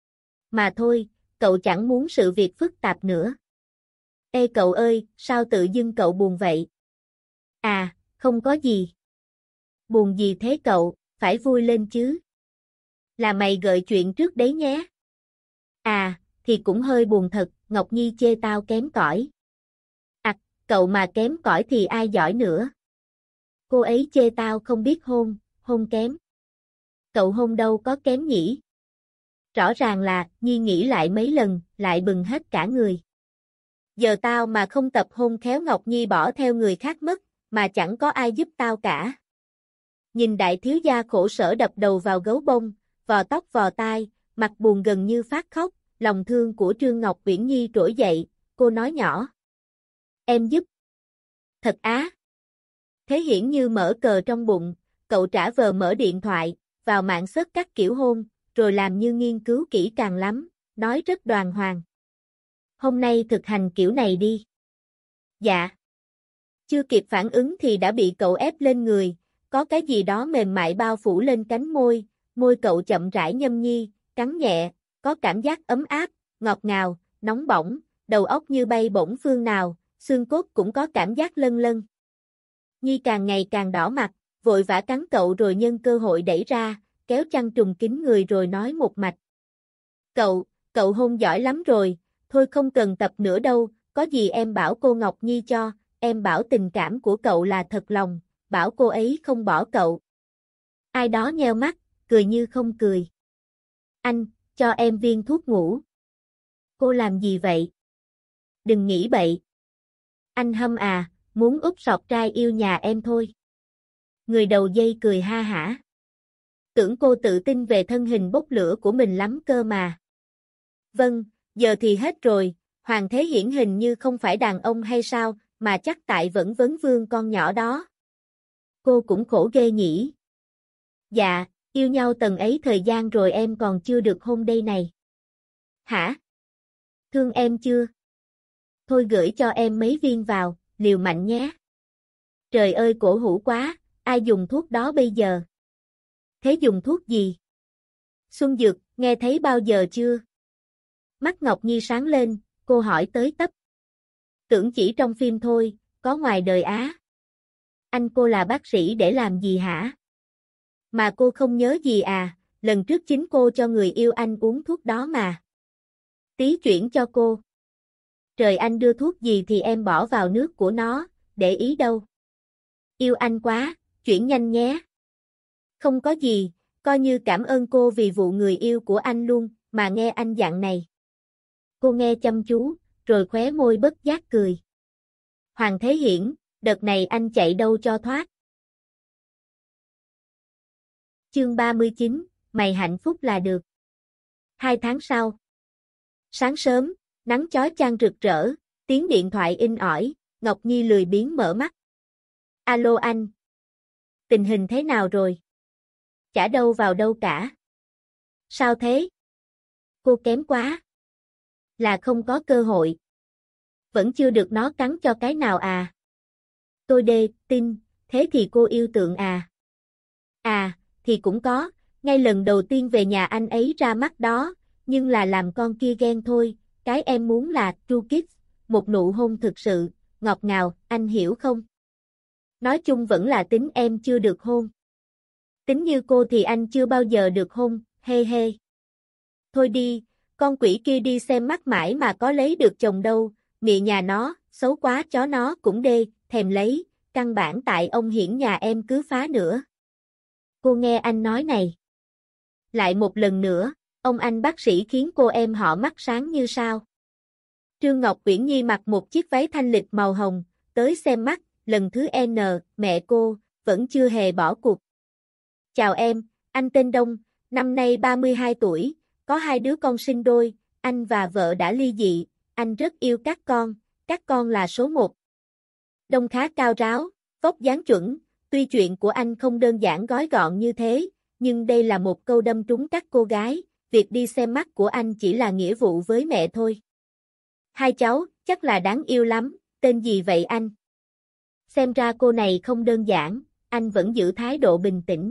Mà thôi, cậu chẳng muốn sự việc phức tạp nữa. Ê cậu ơi, sao tự dưng cậu buồn vậy? À, không có gì. Buồn gì thế cậu, phải vui lên chứ. Là mày gợi chuyện trước đấy nhé. À, thì cũng hơi buồn thật, Ngọc Nhi chê tao kém cỏi. À, cậu mà kém cỏi thì ai giỏi nữa. Cô ấy chê tao không biết hôn, hôn kém. Cậu hôn đâu có kém nhỉ? Rõ ràng là, Nhi nghĩ lại mấy lần, lại bừng hết cả người. Giờ tao mà không tập hôn khéo Ngọc Nhi bỏ theo người khác mất, mà chẳng có ai giúp tao cả. Nhìn đại thiếu gia khổ sở đập đầu vào gấu bông, vò tóc vò tai, mặt buồn gần như phát khóc, lòng thương của Trương Ngọc Uyển Nhi trỗi dậy, cô nói nhỏ. Em giúp. Thật á. Thế Hiển như mở cờ trong bụng, cậu trả vờ mở điện thoại, vào mạng search các kiểu hôn, rồi làm như nghiên cứu kỹ càng lắm, nói rất đoàn hoàng. Hôm nay thực hành kiểu này đi. Dạ. Chưa kịp phản ứng thì đã bị cậu ép lên người, có cái gì đó mềm mại bao phủ lên cánh môi, môi cậu chậm rãi nhâm nhi, cắn nhẹ, có cảm giác ấm áp, ngọt ngào, nóng bỏng, đầu óc như bay bổng phương nào, xương cốt cũng có cảm giác lân lân. Nhi càng ngày càng đỏ mặt, vội vã cắn cậu rồi nhân cơ hội đẩy ra, kéo chăn trùm kín người rồi nói một mạch. Cậu, cậu hôn giỏi lắm rồi, thôi không cần tập nữa đâu, có gì em bảo cô Ngọc Nhi cho, em bảo tình cảm của cậu là thật lòng, bảo cô ấy không bỏ cậu. Ai đó nheo mắt, cười như không cười. Anh, cho em viên thuốc ngủ. Cô làm gì vậy? Đừng nghĩ bậy. Anh hâm à, muốn úp sọt trai yêu nhà em thôi. Người đầu dây cười ha hả. Tưởng cô tự tin về thân hình bốc lửa của mình lắm cơ mà. Vâng, giờ thì hết rồi, Hoàng Thế Hiển hình như không phải đàn ông hay sao, mà chắc tại vẫn vấn vương con nhỏ đó. Cô cũng khổ ghê nhỉ. Dạ, yêu nhau tầng ấy thời gian rồi em còn chưa được hôn đây này. Hả? Thương em chưa? Thôi gửi cho em mấy viên vào, liều mạnh nhé. Trời ơi cổ hủ quá, ai dùng thuốc đó bây giờ? Thế dùng thuốc gì? Xuân dược, nghe thấy bao giờ chưa? Mắt Ngọc Nhi sáng lên, cô hỏi tới tấp. Tưởng chỉ trong phim thôi, có ngoài đời á. Anh cô là bác sĩ để làm gì hả? Mà cô không nhớ gì à, lần trước chính cô cho người yêu anh uống thuốc đó mà. Tí chuyển cho cô. Trời anh đưa thuốc gì thì em bỏ vào nước của nó, để ý đâu. Yêu anh quá, chuyển nhanh nhé. Không có gì, coi như cảm ơn cô vì vụ người yêu của anh luôn, mà nghe anh dặn này. Cô nghe chăm chú, rồi khóe môi bất giác cười. Hoàng Thế Hiển, đợt này anh chạy đâu cho thoát. Chương ba mươi chín, mày hạnh phúc là được. Hai tháng sau. Sáng sớm, nắng chói chang rực rỡ, tiếng điện thoại inh ỏi, Ngọc Nhi lười biếng mở mắt. Alo anh. Tình hình thế nào rồi? Chả đâu vào đâu cả. Sao thế? Cô kém quá. Là không có cơ hội. Vẫn chưa được nó cắn cho cái nào à? Tôi đê, tin, thế thì cô yêu Tượng à? À, thì cũng có, ngay lần đầu tiên về nhà anh ấy ra mắt đó, nhưng là làm con kia ghen thôi, cái em muốn là true kiss, một nụ hôn thực sự, ngọt ngào, anh hiểu không? Nói chung vẫn là tính em chưa được hôn. Tính như cô thì anh chưa bao giờ được hôn, hê hê. Thôi đi, con quỷ kia đi xem mắt mãi mà có lấy được chồng đâu, mẹ nhà nó, xấu quá chó nó cũng đê, thèm lấy, căn bản tại ông Hiển nhà em cứ phá nữa. Cô nghe anh nói này. Lại một lần nữa, ông anh bác sĩ khiến cô em họ mắt sáng như sao. Trương Ngọc Uyển Nhi mặc một chiếc váy thanh lịch màu hồng, tới xem mắt, lần thứ N, mẹ cô, vẫn chưa hề bỏ cuộc. Chào em, anh tên Đông, năm nay ba mươi hai tuổi, có hai đứa con sinh đôi, anh và vợ đã ly dị, anh rất yêu các con, các con là số một. Đông khá cao ráo, vóc dáng chuẩn, tuy chuyện của anh không đơn giản gói gọn như thế, nhưng đây là một câu đâm trúng các cô gái, việc đi xem mắt của anh chỉ là nghĩa vụ với mẹ thôi. Hai cháu, chắc là đáng yêu lắm, tên gì vậy anh? Xem ra cô này không đơn giản, anh vẫn giữ thái độ bình tĩnh.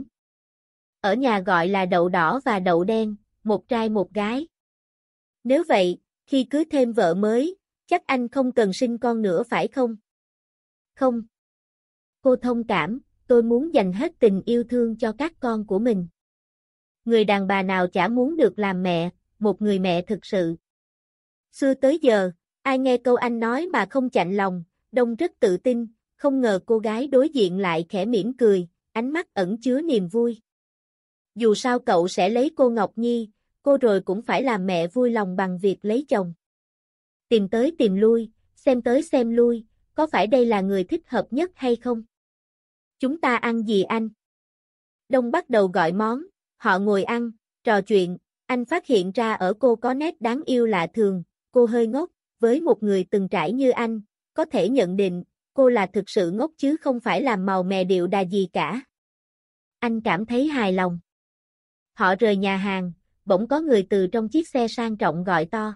Ở nhà gọi là đậu đỏ và đậu đen, một trai một gái. Nếu vậy, khi cưới thêm vợ mới, chắc anh không cần sinh con nữa phải không? Không. Cô thông cảm, tôi muốn dành hết tình yêu thương cho các con của mình. Người đàn bà nào chả muốn được làm mẹ, một người mẹ thực sự. Xưa tới giờ, ai nghe câu anh nói mà không chạnh lòng, Đông rất tự tin, không ngờ cô gái đối diện lại khẽ mỉm cười, ánh mắt ẩn chứa niềm vui. Dù sao cậu sẽ lấy cô Ngọc Nhi, cô rồi cũng phải làm mẹ vui lòng bằng việc lấy chồng. Tìm tới tìm lui, xem tới xem lui, có phải đây là người thích hợp nhất hay không? Chúng ta ăn gì anh? Đông bắt đầu gọi món, họ ngồi ăn, trò chuyện, anh phát hiện ra ở cô có nét đáng yêu lạ thường, cô hơi ngốc, với một người từng trải như anh, có thể nhận định, cô là thực sự ngốc chứ không phải làm màu mè điệu đà gì cả. Anh cảm thấy hài lòng. Họ rời nhà hàng, bỗng có người từ trong chiếc xe sang trọng gọi to.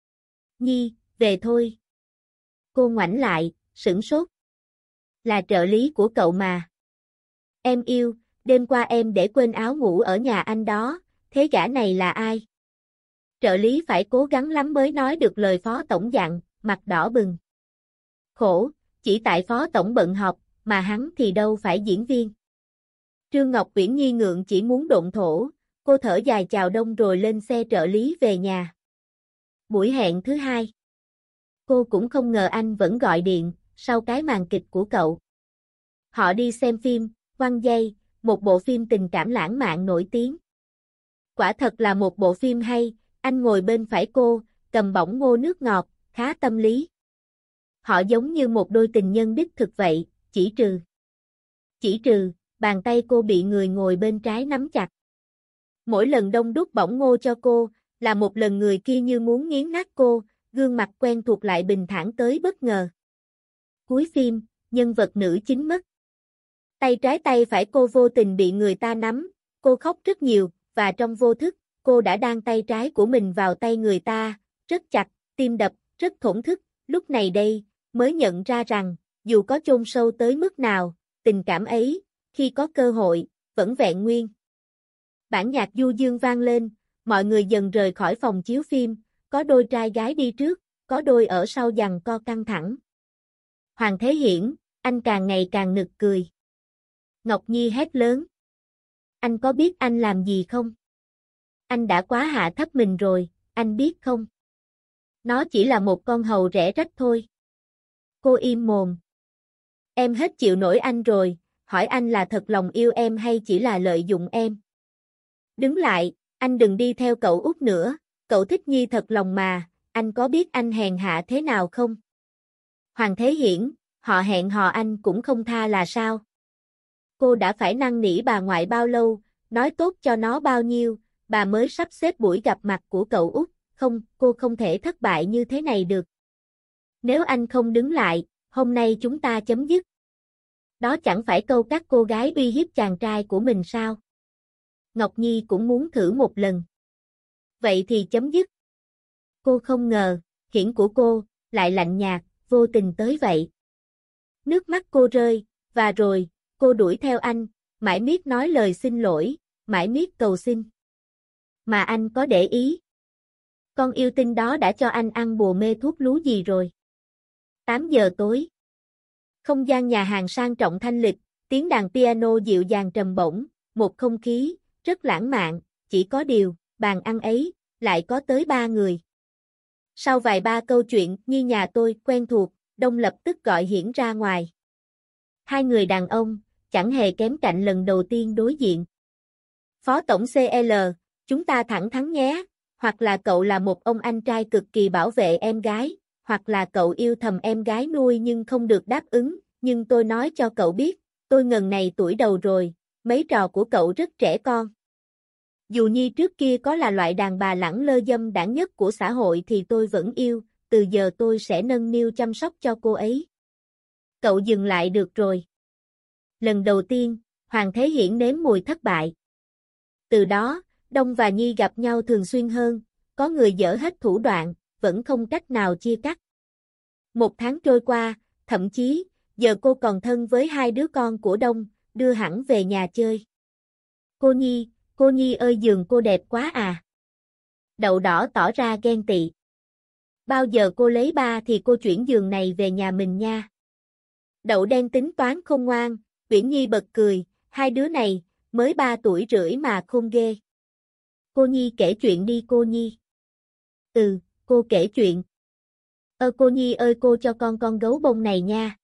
Nhi, về thôi. Cô ngoảnh lại, sửng sốt. Là trợ lý của cậu mà. Em yêu, đêm qua em để quên áo ngủ ở nhà anh đó, thế gã này là ai? Trợ lý phải cố gắng lắm mới nói được lời phó tổng dặn, mặt đỏ bừng. Khổ, chỉ tại phó tổng bận họp, mà hắn thì đâu phải diễn viên. Trương Ngọc Uyển Nhi ngượng chỉ muốn độn thổ, cô thở dài chào Đông rồi lên xe trợ lý về nhà. Buổi hẹn thứ hai. Cô cũng không ngờ anh vẫn gọi điện, sau cái màn kịch của cậu. Họ đi xem phim, Quăng dây, một bộ phim tình cảm lãng mạn nổi tiếng. Quả thật là một bộ phim hay, anh ngồi bên phải cô, cầm bỏng ngô nước ngọt, khá tâm lý. Họ giống như một đôi tình nhân đích thực vậy, chỉ trừ. Chỉ trừ, bàn tay cô bị người ngồi bên trái nắm chặt. Mỗi lần Đông đút bỏng ngô cho cô, là một lần người kia như muốn nghiến nát cô, gương mặt quen thuộc lại bình thản tới bất ngờ. Cuối phim, nhân vật nữ chính mất. Tay trái tay phải cô vô tình bị người ta nắm, cô khóc rất nhiều, và trong vô thức, cô đã đan tay trái của mình vào tay người ta, rất chặt, tim đập, rất thổn thức, lúc này đây, mới nhận ra rằng, dù có chôn sâu tới mức nào, tình cảm ấy, khi có cơ hội, vẫn vẹn nguyên. Bản nhạc du dương vang lên, mọi người dần rời khỏi phòng chiếu phim, có đôi trai gái đi trước, có đôi ở sau giằng co căng thẳng. Hoàng Thế Hiển, anh càng ngày càng nực cười. Ngọc Nhi hét lớn. Anh có biết anh làm gì không? Anh đã quá hạ thấp mình rồi, anh biết không? Nó chỉ là một con hầu rẻ rách thôi. Cô im mồm. Em hết chịu nổi anh rồi, hỏi anh là thật lòng yêu em hay chỉ là lợi dụng em? Đứng lại, anh đừng đi theo cậu út nữa, cậu thích Nhi thật lòng mà, anh có biết anh hèn hạ thế nào không? Hoàng Thế Hiển, họ hẹn hò anh cũng không tha là sao? Cô đã phải năn nỉ bà ngoại bao lâu, nói tốt cho nó bao nhiêu, bà mới sắp xếp buổi gặp mặt của cậu út, không, cô không thể thất bại như thế này được. Nếu anh không đứng lại, hôm nay chúng ta chấm dứt. Đó chẳng phải câu các cô gái uy hiếp chàng trai của mình sao? Ngọc Nhi cũng muốn thử một lần. Vậy thì chấm dứt. Cô không ngờ, Hiển của cô, lại lạnh nhạt, vô tình tới vậy. Nước mắt cô rơi, và rồi, cô đuổi theo anh, mãi miết nói lời xin lỗi, mãi miết cầu xin. Mà anh có để ý. Con yêu tinh đó đã cho anh ăn bùa mê thuốc lú gì rồi? tám giờ tối. Không gian nhà hàng sang trọng thanh lịch, tiếng đàn piano dịu dàng trầm bổng, một không khí, rất lãng mạn, chỉ có điều, bàn ăn ấy, lại có tới ba người. Sau vài ba câu chuyện như nhà tôi quen thuộc, Đông lập tức gọi Hiển ra ngoài. Hai người đàn ông, chẳng hề kém cạnh lần đầu tiên đối diện. Phó tổng xê lờ, chúng ta thẳng thắn nhé, hoặc là cậu là một ông anh trai cực kỳ bảo vệ em gái, hoặc là cậu yêu thầm em gái nuôi nhưng không được đáp ứng, nhưng tôi nói cho cậu biết, tôi ngần này tuổi đầu rồi, mấy trò của cậu rất trẻ con. Dù Nhi trước kia có là loại đàn bà lẳng lơ dâm đãng nhất của xã hội thì tôi vẫn yêu, từ giờ tôi sẽ nâng niu chăm sóc cho cô ấy. Cậu dừng lại được rồi. Lần đầu tiên, Hoàng Thế Hiển nếm mùi thất bại. Từ đó, Đông và Nhi gặp nhau thường xuyên hơn, có người dở hết thủ đoạn, vẫn không cách nào chia cắt. Một tháng trôi qua, thậm chí, giờ cô còn thân với hai đứa con của Đông, đưa hẳn về nhà chơi. Cô Nhi, cô Nhi ơi giường cô đẹp quá à. Đậu đỏ tỏ ra ghen tị. Bao giờ cô lấy ba thì cô chuyển giường này về nhà mình nha. Đậu đen tính toán không ngoan, Uyển Nhi bật cười, hai đứa này, mới ba tuổi rưỡi mà khôn ghê. Cô Nhi kể chuyện đi cô Nhi. Ừ, cô kể chuyện. Ơ cô Nhi ơi cô cho con con gấu bông này nha.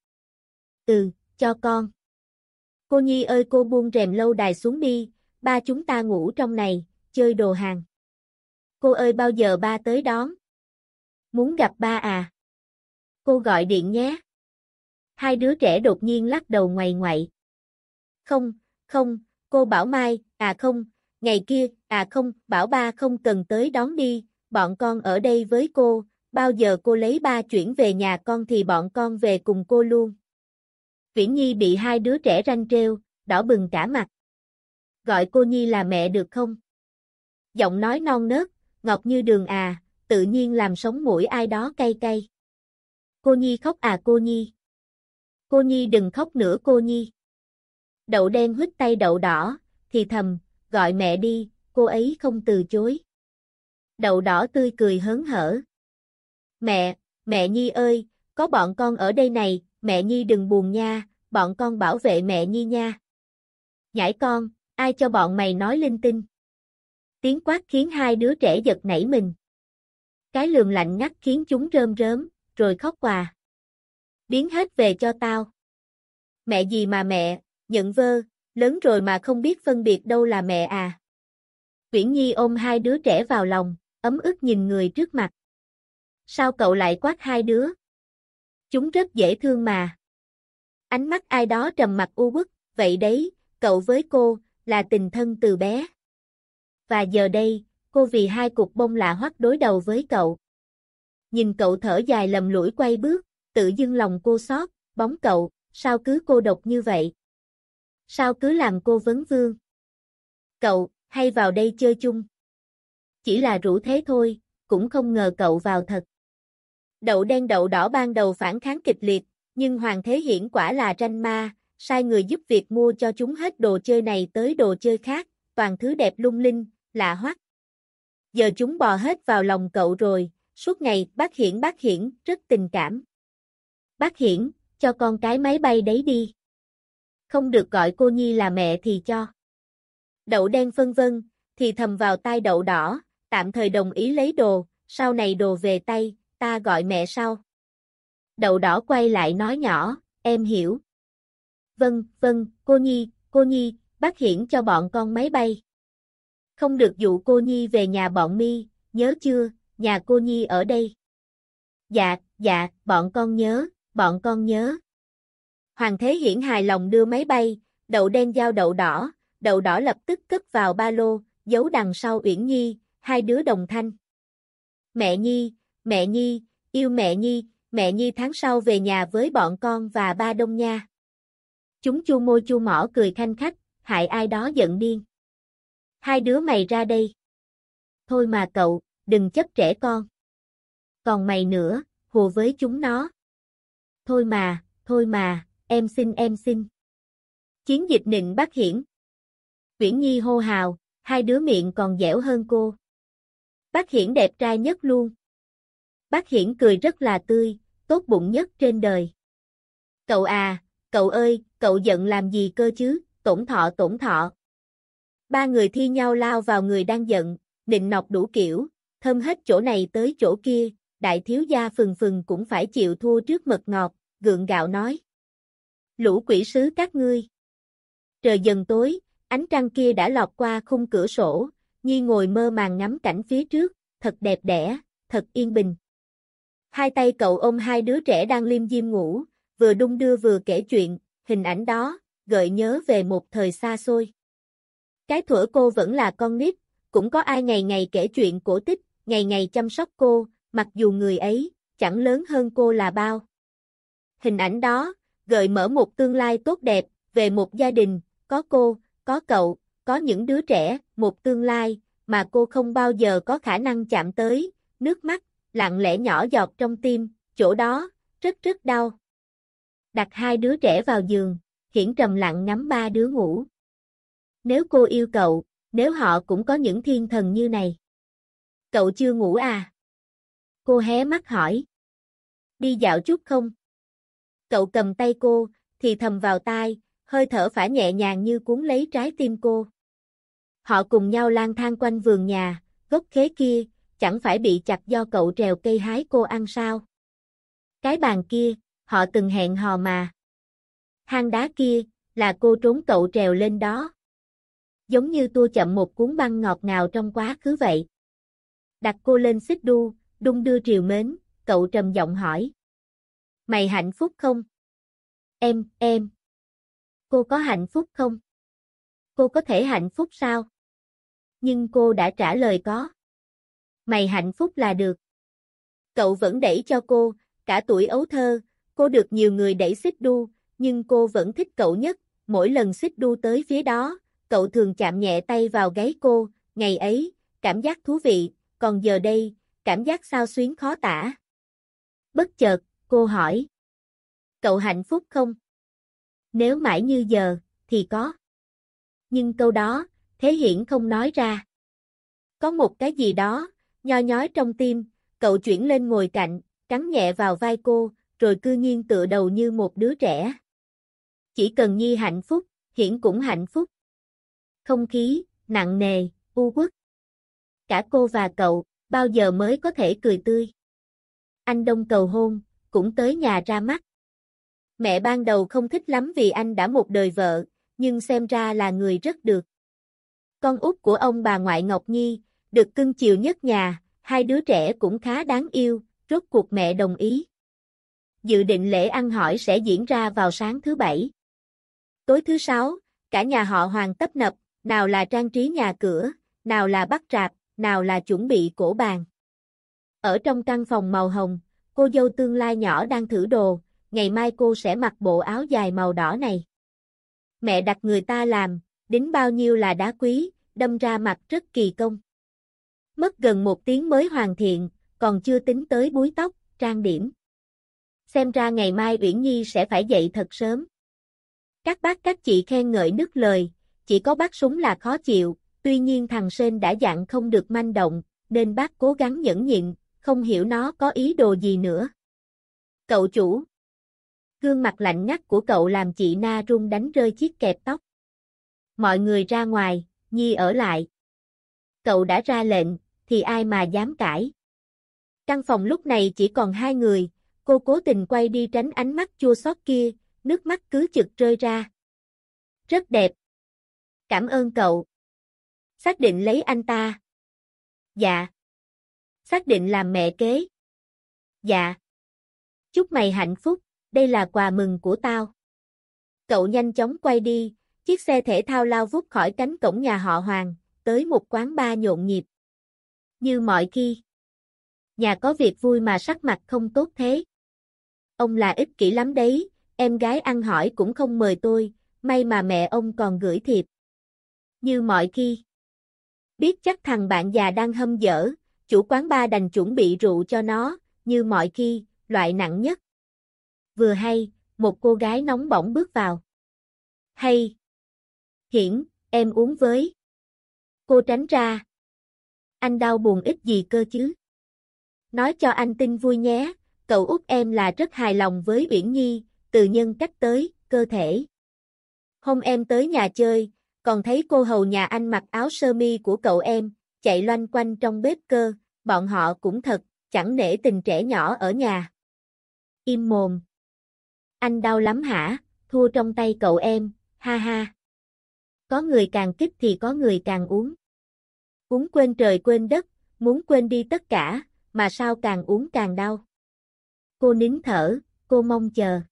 Ừ, cho con. Cô Nhi ơi cô buông rèm lâu đài xuống đi, ba chúng ta ngủ trong này, chơi đồ hàng. Cô ơi bao giờ ba tới đón? Muốn gặp ba à? Cô gọi điện nhé. Hai đứa trẻ đột nhiên lắc đầu ngoày ngoậy. Không, không, cô bảo mai, à không, ngày kia, à không, bảo ba không cần tới đón đi, bọn con ở đây với cô, bao giờ cô lấy ba chuyển về nhà con thì bọn con về cùng cô luôn. Uyển Nhi bị hai đứa trẻ ranh rêu, đỏ bừng cả mặt. Gọi cô Nhi là mẹ được không? Giọng nói non nớt, ngọt như đường à, tự nhiên làm sống mũi ai đó cay cay. Cô Nhi khóc à cô Nhi. Cô Nhi đừng khóc nữa cô Nhi. Đậu đen huých tay đậu đỏ, thì thầm, gọi mẹ đi, cô ấy không từ chối. Đậu đỏ tươi cười hớn hở. Mẹ, mẹ Nhi ơi, có bọn con ở đây này, mẹ Nhi đừng buồn nha, bọn con bảo vệ mẹ Nhi nha. Nhãi con, ai cho bọn mày nói linh tinh. Tiếng quát khiến hai đứa trẻ giật nảy mình. Cái lườm lạnh ngắt khiến chúng rơm rớm, rồi khóc quà. Biến hết về cho tao. Mẹ gì mà mẹ, nhận vơ, lớn rồi mà không biết phân biệt đâu là mẹ à. Uyển Nhi ôm hai đứa trẻ vào lòng, ấm ức nhìn người trước mặt. Sao cậu lại quát hai đứa? Chúng rất dễ thương mà. Ánh mắt ai đó trầm mặc u uất, vậy đấy, cậu với cô, là tình thân từ bé. Và giờ đây, cô vì hai cục bông lạ hoắc đối đầu với cậu. Nhìn cậu thở dài lầm lũi quay bước, tự dưng lòng cô xót, bóng cậu, sao cứ cô độc như vậy? Sao cứ làm cô vấn vương? Cậu, hay vào đây chơi chung? Chỉ là rủ thế thôi, cũng không ngờ cậu vào thật. Đậu đen đậu đỏ ban đầu phản kháng kịch liệt, nhưng Hoàng Thế Hiển quả là ranh ma, sai người giúp việc mua cho chúng hết đồ chơi này tới đồ chơi khác, toàn thứ đẹp lung linh, lạ hoắc. Giờ chúng bò hết vào lòng cậu rồi, suốt ngày bác Hiển bác Hiển, rất tình cảm. Bác Hiển, cho con cái máy bay đấy đi. Không được gọi cô Nhi là mẹ thì cho. Đậu đen phân vân, thì thầm vào tai đậu đỏ, tạm thời đồng ý lấy đồ, sau này đồ về tay, ta gọi mẹ sau. Đậu đỏ quay lại nói nhỏ, em hiểu. Vâng, vâng, cô Nhi, cô Nhi, bác Hiển cho bọn con máy bay. Không được dụ cô Nhi về nhà bọn mi, nhớ chưa, nhà cô Nhi ở đây. Dạ, dạ, bọn con nhớ, bọn con nhớ. Hoàng Thế Hiển hài lòng đưa máy bay, đậu đen giao đậu đỏ, đậu đỏ lập tức cất vào ba lô, giấu đằng sau Uyển Nhi, hai đứa đồng thanh. Mẹ Nhi, mẹ Nhi, yêu mẹ Nhi, mẹ Nhi tháng sau về nhà với bọn con và ba Đông nha. Chúng chu môi chu mỏ cười khanh khách, hại ai đó giận điên. Hai đứa mày ra đây. Thôi mà cậu, đừng chấp trẻ con. Còn mày nữa, hùa với chúng nó. Thôi mà, thôi mà, em xin em xin. Chiến dịch nịnh Bác Hiển. Uyển Nhi hô hào, hai đứa miệng còn dẻo hơn cô. Bác Hiển đẹp trai nhất luôn. Bác Hiển cười rất là tươi, tốt bụng nhất trên đời. Cậu à, cậu ơi, cậu giận làm gì cơ chứ, tổn thọ tổn thọ. Ba người thi nhau lao vào người đang giận, nịnh nọt đủ kiểu, thơm hết chỗ này tới chỗ kia, đại thiếu gia phừng phừng cũng phải chịu thua trước mật ngọt, gượng gạo nói. Lũ quỷ sứ các ngươi. Trời dần tối, ánh trăng kia đã lọt qua khung cửa sổ, Nhi ngồi mơ màng ngắm cảnh phía trước, thật đẹp đẽ, thật yên bình. Hai tay cậu ôm hai đứa trẻ đang liêm diêm ngủ, vừa đung đưa vừa kể chuyện, hình ảnh đó, gợi nhớ về một thời xa xôi. Cái thuở cô vẫn là con nít, cũng có ai ngày ngày kể chuyện cổ tích, ngày ngày chăm sóc cô, mặc dù người ấy, chẳng lớn hơn cô là bao. Hình ảnh đó, gợi mở một tương lai tốt đẹp, về một gia đình, có cô, có cậu, có những đứa trẻ, một tương lai, mà cô không bao giờ có khả năng chạm tới, nước mắt, lặng lẽ nhỏ giọt trong tim, chỗ đó, rất rất đau. Đặt hai đứa trẻ vào giường, Hiển trầm lặng ngắm ba đứa ngủ. Nếu cô yêu cậu, nếu họ cũng có những thiên thần như này. Cậu chưa ngủ à? Cô hé mắt hỏi. Đi dạo chút không? Cậu cầm tay cô, thì thầm vào tai, hơi thở phả nhẹ nhàng như cuốn lấy trái tim cô. Họ cùng nhau lang thang quanh vườn nhà, gốc khế kia, chẳng phải bị chặt do cậu trèo cây hái cô ăn sao? Cái bàn kia, họ từng hẹn hò mà. Hang đá kia, là cô trốn cậu trèo lên đó. Giống như tua chậm một cuốn băng ngọt ngào trong quá khứ vậy. Đặt cô lên xích đu, đung đưa trìu mến, cậu trầm giọng hỏi. Mày hạnh phúc không? Em, em. Cô có hạnh phúc không? Cô có thể hạnh phúc sao? Nhưng cô đã trả lời có. Mày hạnh phúc là được. Cậu vẫn đẩy cho cô, cả tuổi ấu thơ, cô được nhiều người đẩy xích đu, nhưng cô vẫn thích cậu nhất, mỗi lần xích đu tới phía đó, cậu thường chạm nhẹ tay vào gáy cô, ngày ấy, cảm giác thú vị, còn giờ đây, cảm giác xao xuyến khó tả. Bất chợt, cô hỏi. Cậu hạnh phúc không? Nếu mãi như giờ, thì có. Nhưng câu đó, Thế Hiển không nói ra. Có một cái gì đó, nho nhói trong tim, cậu chuyển lên ngồi cạnh, cắn nhẹ vào vai cô, rồi cư nhiên tựa đầu như một đứa trẻ. Chỉ cần Nhi hạnh phúc, Hiển cũng hạnh phúc. Không khí, nặng nề, u uất. Cả cô và cậu, bao giờ mới có thể cười tươi. Anh Đông cầu hôn, cũng tới nhà ra mắt. Mẹ ban đầu không thích lắm vì anh đã một đời vợ, nhưng xem ra là người rất được. Con út của ông bà ngoại Ngọc Nhi, được cưng chiều nhất nhà, hai đứa trẻ cũng khá đáng yêu, rốt cuộc mẹ đồng ý. Dự định lễ ăn hỏi sẽ diễn ra vào sáng thứ bảy. Tối thứ sáu, cả nhà họ Hoàng tấp nập, nào là trang trí nhà cửa, nào là bắt rạp, nào là chuẩn bị cỗ bàn. Ở trong căn phòng màu hồng, cô dâu tương lai nhỏ đang thử đồ, ngày mai cô sẽ mặc bộ áo dài màu đỏ này. Mẹ đặt người ta làm, đính bao nhiêu là đá quý, đâm ra mặt rất kỳ công. Mất gần một tiếng mới hoàn thiện, còn chưa tính tới búi tóc, trang điểm. Xem ra ngày mai Uyển Nhi sẽ phải dậy thật sớm. Các bác các chị khen ngợi nức lời, chỉ có bác Súng là khó chịu, tuy nhiên thằng Sên đã dặn không được manh động, nên bác cố gắng nhẫn nhịn, không hiểu nó có ý đồ gì nữa. Cậu chủ. Gương mặt lạnh ngắt của cậu làm chị Na run đánh rơi chiếc kẹp tóc. Mọi người ra ngoài, Nhi ở lại. Cậu đã ra lệnh, thì ai mà dám cãi. Căn phòng lúc này chỉ còn hai người, cô cố tình quay đi tránh ánh mắt chua xót kia, nước mắt cứ chực rơi ra. Rất đẹp. Cảm ơn cậu. Xác định lấy anh ta. Dạ. Xác định làm mẹ kế. Dạ. Chúc mày hạnh phúc, đây là quà mừng của tao. Cậu nhanh chóng quay đi, chiếc xe thể thao lao vút khỏi cánh cổng nhà họ Hoàng, tới một quán bar nhộn nhịp. Như mọi khi. Nhà có việc vui mà sắc mặt không tốt thế. Ông là ích kỷ lắm đấy, em gái ăn hỏi cũng không mời tôi, may mà mẹ ông còn gửi thiệp. Như mọi khi. Biết chắc thằng bạn già đang hâm dở, chủ quán bar đành chuẩn bị rượu cho nó, như mọi khi, loại nặng nhất. Vừa hay, một cô gái nóng bỏng bước vào. Hay. Hiển, em uống với. Cô tránh ra. Anh đau buồn ít gì cơ chứ. Nói cho anh tin vui nhé, cậu út em là rất hài lòng với Uyển Nhi, từ nhân cách tới, cơ thể. Hôm em tới nhà chơi, còn thấy cô hầu nhà anh mặc áo sơ mi của cậu em, chạy loanh quanh trong bếp cơ, bọn họ cũng thật, chẳng nể tình trẻ nhỏ ở nhà. Im mồm. Anh đau lắm hả, thua trong tay cậu em, ha ha. Có người càng kích thì có người càng uống. Uống quên trời quên đất, muốn quên đi tất cả, mà sao càng uống càng đau. Cô nín thở, cô mong chờ.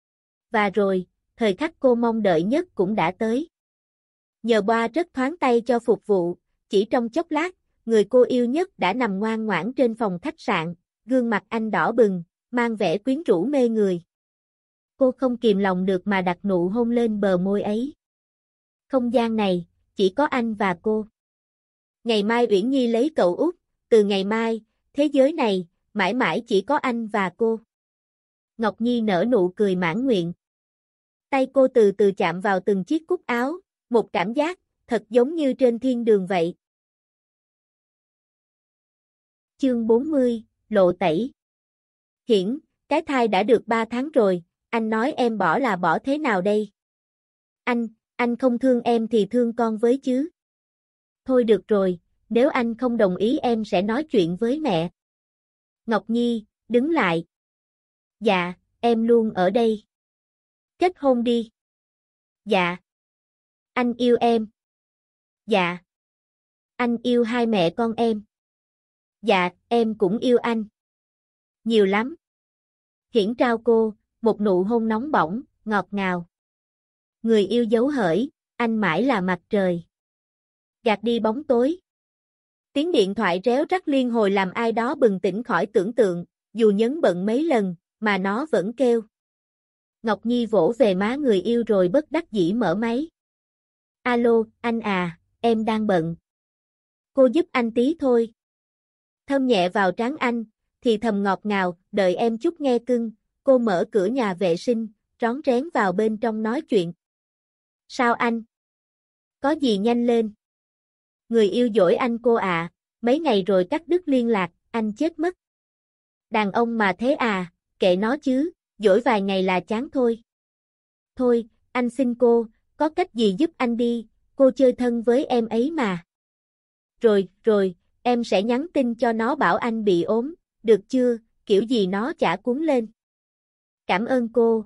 Và rồi, thời khắc cô mong đợi nhất cũng đã tới. Nhờ boa rất thoáng tay cho phục vụ, chỉ trong chốc lát, người cô yêu nhất đã nằm ngoan ngoãn trên phòng khách sạn, gương mặt anh đỏ bừng, mang vẻ quyến rũ mê người. Cô không kìm lòng được mà đặt nụ hôn lên bờ môi ấy. Không gian này, chỉ có anh và cô. Ngày mai Uyển Nhi lấy cậu út, từ ngày mai, thế giới này, mãi mãi chỉ có anh và cô. Ngọc Nhi nở nụ cười mãn nguyện. Tay cô từ từ chạm vào từng chiếc cúc áo, một cảm giác, thật giống như trên thiên đường vậy. Chương bốn mươi, lộ tẩy. Hiển, cái thai đã được ba tháng rồi, anh nói em bỏ là bỏ thế nào đây? Anh, anh không thương em thì thương con với chứ. Thôi được rồi, nếu anh không đồng ý em sẽ nói chuyện với mẹ. Ngọc Nhi, đứng lại. Dạ, em luôn ở đây. Kết hôn đi. Dạ. Anh yêu em. Dạ. Anh yêu hai mẹ con em. Dạ, em cũng yêu anh. Nhiều lắm. Hiển trao cô, một nụ hôn nóng bỏng, ngọt ngào. Người yêu dấu hởi, anh mãi là mặt trời. Gạt đi bóng tối. Tiếng điện thoại réo rắt liên hồi làm ai đó bừng tỉnh khỏi tưởng tượng, dù nhấn bận mấy lần, mà nó vẫn kêu. Ngọc Nhi vỗ về má người yêu rồi bất đắc dĩ mở máy. Alo, anh à, em đang bận. Cô giúp anh tí thôi. Thơm nhẹ vào trán anh, thì thầm ngọt ngào, đợi em chút nghe cưng. Cô mở cửa nhà vệ sinh, rón rén vào bên trong nói chuyện. Sao anh? Có gì nhanh lên. Người yêu dỗi anh cô à, mấy ngày rồi cắt đứt liên lạc, anh chết mất. Đàn ông mà thế à, kệ nó chứ, dỗi vài ngày là chán thôi. Thôi, anh xin cô, có cách gì giúp anh đi, cô chơi thân với em ấy mà. Rồi, rồi, em sẽ nhắn tin cho nó bảo anh bị ốm, được chưa, kiểu gì nó chả cuốn lên. Cảm ơn cô.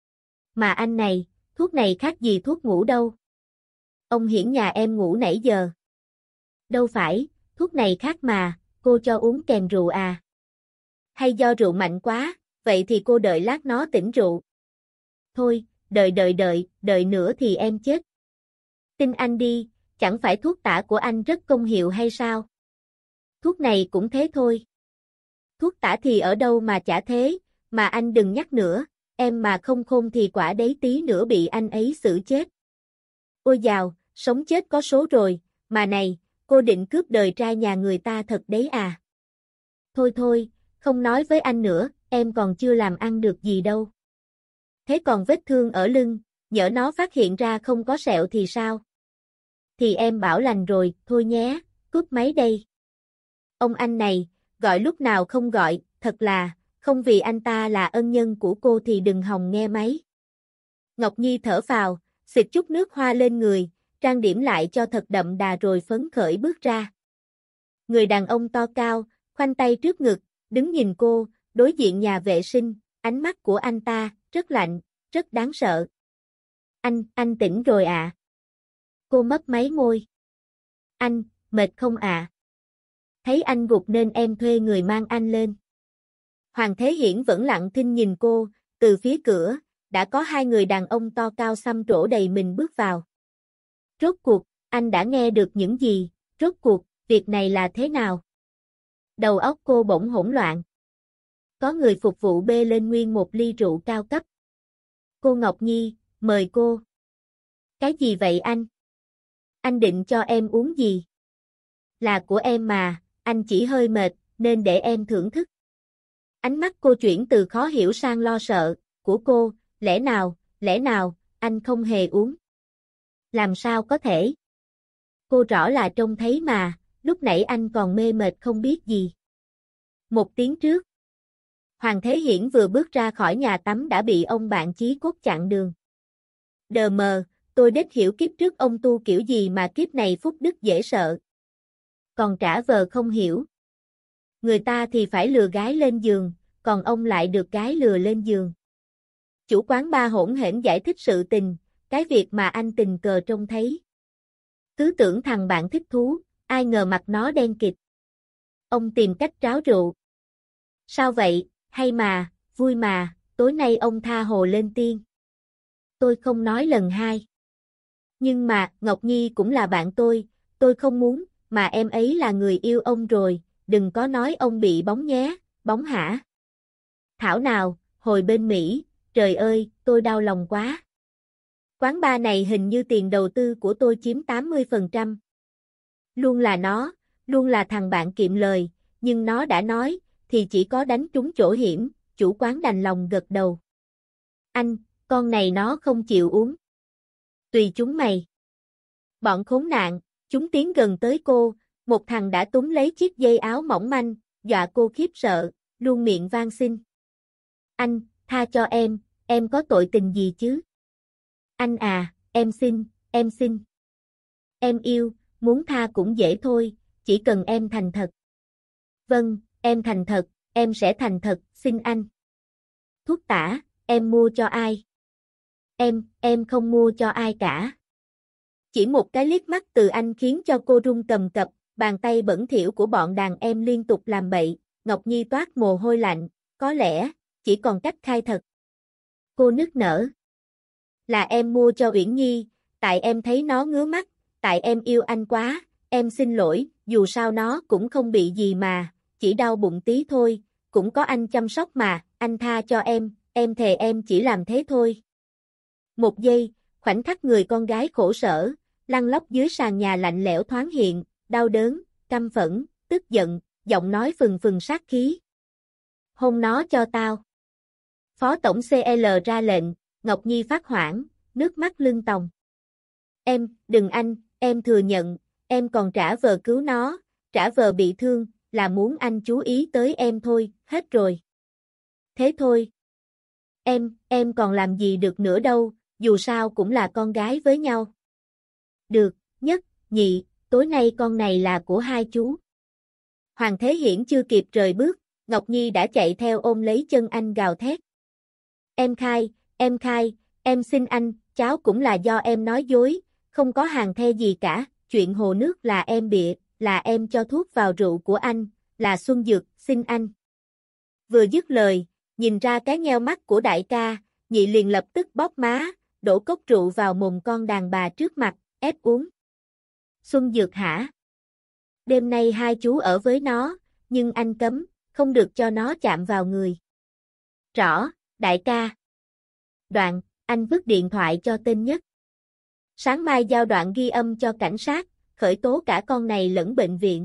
Mà anh này, thuốc này khác gì thuốc ngủ đâu. Ông Hiển nhà em ngủ nãy giờ. Đâu phải, thuốc này khác mà, cô cho uống kèm rượu à. Hay do rượu mạnh quá, vậy thì cô đợi lát nó tỉnh rượu. Thôi, đợi đợi đợi, đợi nữa thì em chết. Tin anh đi, chẳng phải thuốc tả của anh rất công hiệu hay sao? Thuốc này cũng thế thôi. Thuốc tả thì ở đâu mà chả thế, mà anh đừng nhắc nữa, em mà không khôn thì quả đấy tí nữa bị anh ấy xử chết. Ôi dào, sống chết có số rồi, mà này, cô định cướp đời trai nhà người ta thật đấy à? Thôi thôi, không nói với anh nữa, em còn chưa làm ăn được gì đâu. Thế còn vết thương ở lưng, nhỡ nó phát hiện ra không có sẹo thì sao? Thì em bảo lành rồi, thôi nhé, cúp máy đây. Ông anh này, gọi lúc nào không gọi, thật là, không vì anh ta là ân nhân của cô thì đừng hòng nghe máy. Ngọc Nhi thở phào, xịt chút nước hoa lên người, trang điểm lại cho thật đậm đà rồi phấn khởi bước ra. Người đàn ông to cao, khoanh tay trước ngực, đứng nhìn cô, đối diện nhà vệ sinh, ánh mắt của anh ta, rất lạnh, rất đáng sợ. Anh, anh tỉnh rồi ạ. À? Cô mấp máy môi. Anh, mệt không ạ? À? Thấy anh gục nên em thuê người mang anh lên. Hoàng Thế Hiển vẫn lặng thinh nhìn cô, từ phía cửa, đã có hai người đàn ông to cao xăm trổ đầy mình bước vào. Rốt cuộc, anh đã nghe được những gì, rốt cuộc, việc này là thế nào? Đầu óc cô bỗng hỗn loạn. Có người phục vụ bê lên nguyên một ly rượu cao cấp. Cô Ngọc Nhi, mời cô. Cái gì vậy anh? Anh định cho em uống gì? Là của em mà, anh chỉ hơi mệt, nên để em thưởng thức. Ánh mắt cô chuyển từ khó hiểu sang lo sợ, của cô, lẽ nào, lẽ nào, anh không hề uống. Làm sao có thể? Cô rõ là trông thấy mà, lúc nãy anh còn mê mệt không biết gì. Một tiếng trước, Hoàng Thế Hiển vừa bước ra khỏi nhà tắm đã bị ông bạn chí cốt chặn đường. Đờ mờ, tôi đếch hiểu kiếp trước ông tu kiểu gì mà kiếp này phúc đức dễ sợ. Còn trả vờ không hiểu. Người ta thì phải lừa gái lên giường, còn ông lại được gái lừa lên giường. Chủ quán ba hỗn hển giải thích sự tình, cái việc mà anh tình cờ trông thấy. Cứ tưởng thằng bạn thích thú, ai ngờ mặt nó đen kịt. Ông tìm cách tráo rượu. Sao vậy, hay mà, vui mà, tối nay ông tha hồ lên tiên. Tôi không nói lần hai. Nhưng mà, Ngọc Nhi cũng là bạn tôi, tôi không muốn, mà em ấy là người yêu ông rồi, đừng có nói ông bị bóng nhé, bóng hả? Thảo nào, hồi bên Mỹ, trời ơi, tôi đau lòng quá. Quán bar này hình như tiền đầu tư của tôi chiếm tám mươi phần trăm. Luôn là nó, luôn là thằng bạn kiệm lời, nhưng nó đã nói, thì chỉ có đánh trúng chỗ hiểm, chủ quán đành lòng gật đầu. Anh, con này nó không chịu uống. Tùy chúng mày. Bọn khốn nạn, chúng tiến gần tới cô, một thằng đã túm lấy chiếc dây áo mỏng manh, dọa cô khiếp sợ, luôn miệng van xin. Anh, tha cho em, em có tội tình gì chứ? Anh à, em xin, em xin. Em yêu, muốn tha cũng dễ thôi, chỉ cần em thành thật. Vâng, em thành thật, em sẽ thành thật, xin anh. Thuốc tả, em mua cho ai? Em, em không mua cho ai cả. Chỉ một cái liếc mắt từ anh khiến cho cô run cầm cập, bàn tay bẩn thỉu của bọn đàn em liên tục làm bậy, Ngọc Nhi toát mồ hôi lạnh, có lẽ, chỉ còn cách khai thật. Cô nức nở. Là em mua cho Uyển Nhi, tại em thấy nó ngứa mắt, tại em yêu anh quá, em xin lỗi, dù sao nó cũng không bị gì mà, chỉ đau bụng tí thôi, cũng có anh chăm sóc mà, anh tha cho em, em thề em chỉ làm thế thôi. Một giây, khoảnh khắc người con gái khổ sở, lăn lóc dưới sàn nhà lạnh lẽo thoáng hiện, đau đớn, căm phẫn, tức giận, giọng nói phừng phừng sát khí. Hôn nó cho tao. Phó tổng xê lờ ra lệnh, Ngọc Nhi phát hoảng, nước mắt lưng tòng. Em, đừng anh, em thừa nhận, em còn trả vờ cứu nó, trả vờ bị thương, là muốn anh chú ý tới em thôi, hết rồi. Thế thôi. Em, em còn làm gì được nữa đâu, dù sao cũng là con gái với nhau. Được, nhất, nhị, tối nay con này là của hai chú. Hoàng Thế Hiển chưa kịp rời bước, Ngọc Nhi đã chạy theo ôm lấy chân anh gào thét. Em khai, em khai, em xin anh, cháu cũng là do em nói dối, không có hàng the gì cả, chuyện hồ nước là em bịa, là em cho thuốc vào rượu của anh, là Xuân Dược, xin anh. Vừa dứt lời, nhìn ra cái nheo mắt của đại ca, nhị liền lập tức bóp má, đổ cốc rượu vào mồm con đàn bà trước mặt, ép uống. Xuân Dược hả? Đêm nay hai chú ở với nó, nhưng anh cấm, không được cho nó chạm vào người. Rõ, đại ca. Đoạn, anh vứt điện thoại cho tên Nhất. Sáng mai giao đoạn ghi âm cho cảnh sát, khởi tố cả con này lẫn bệnh viện.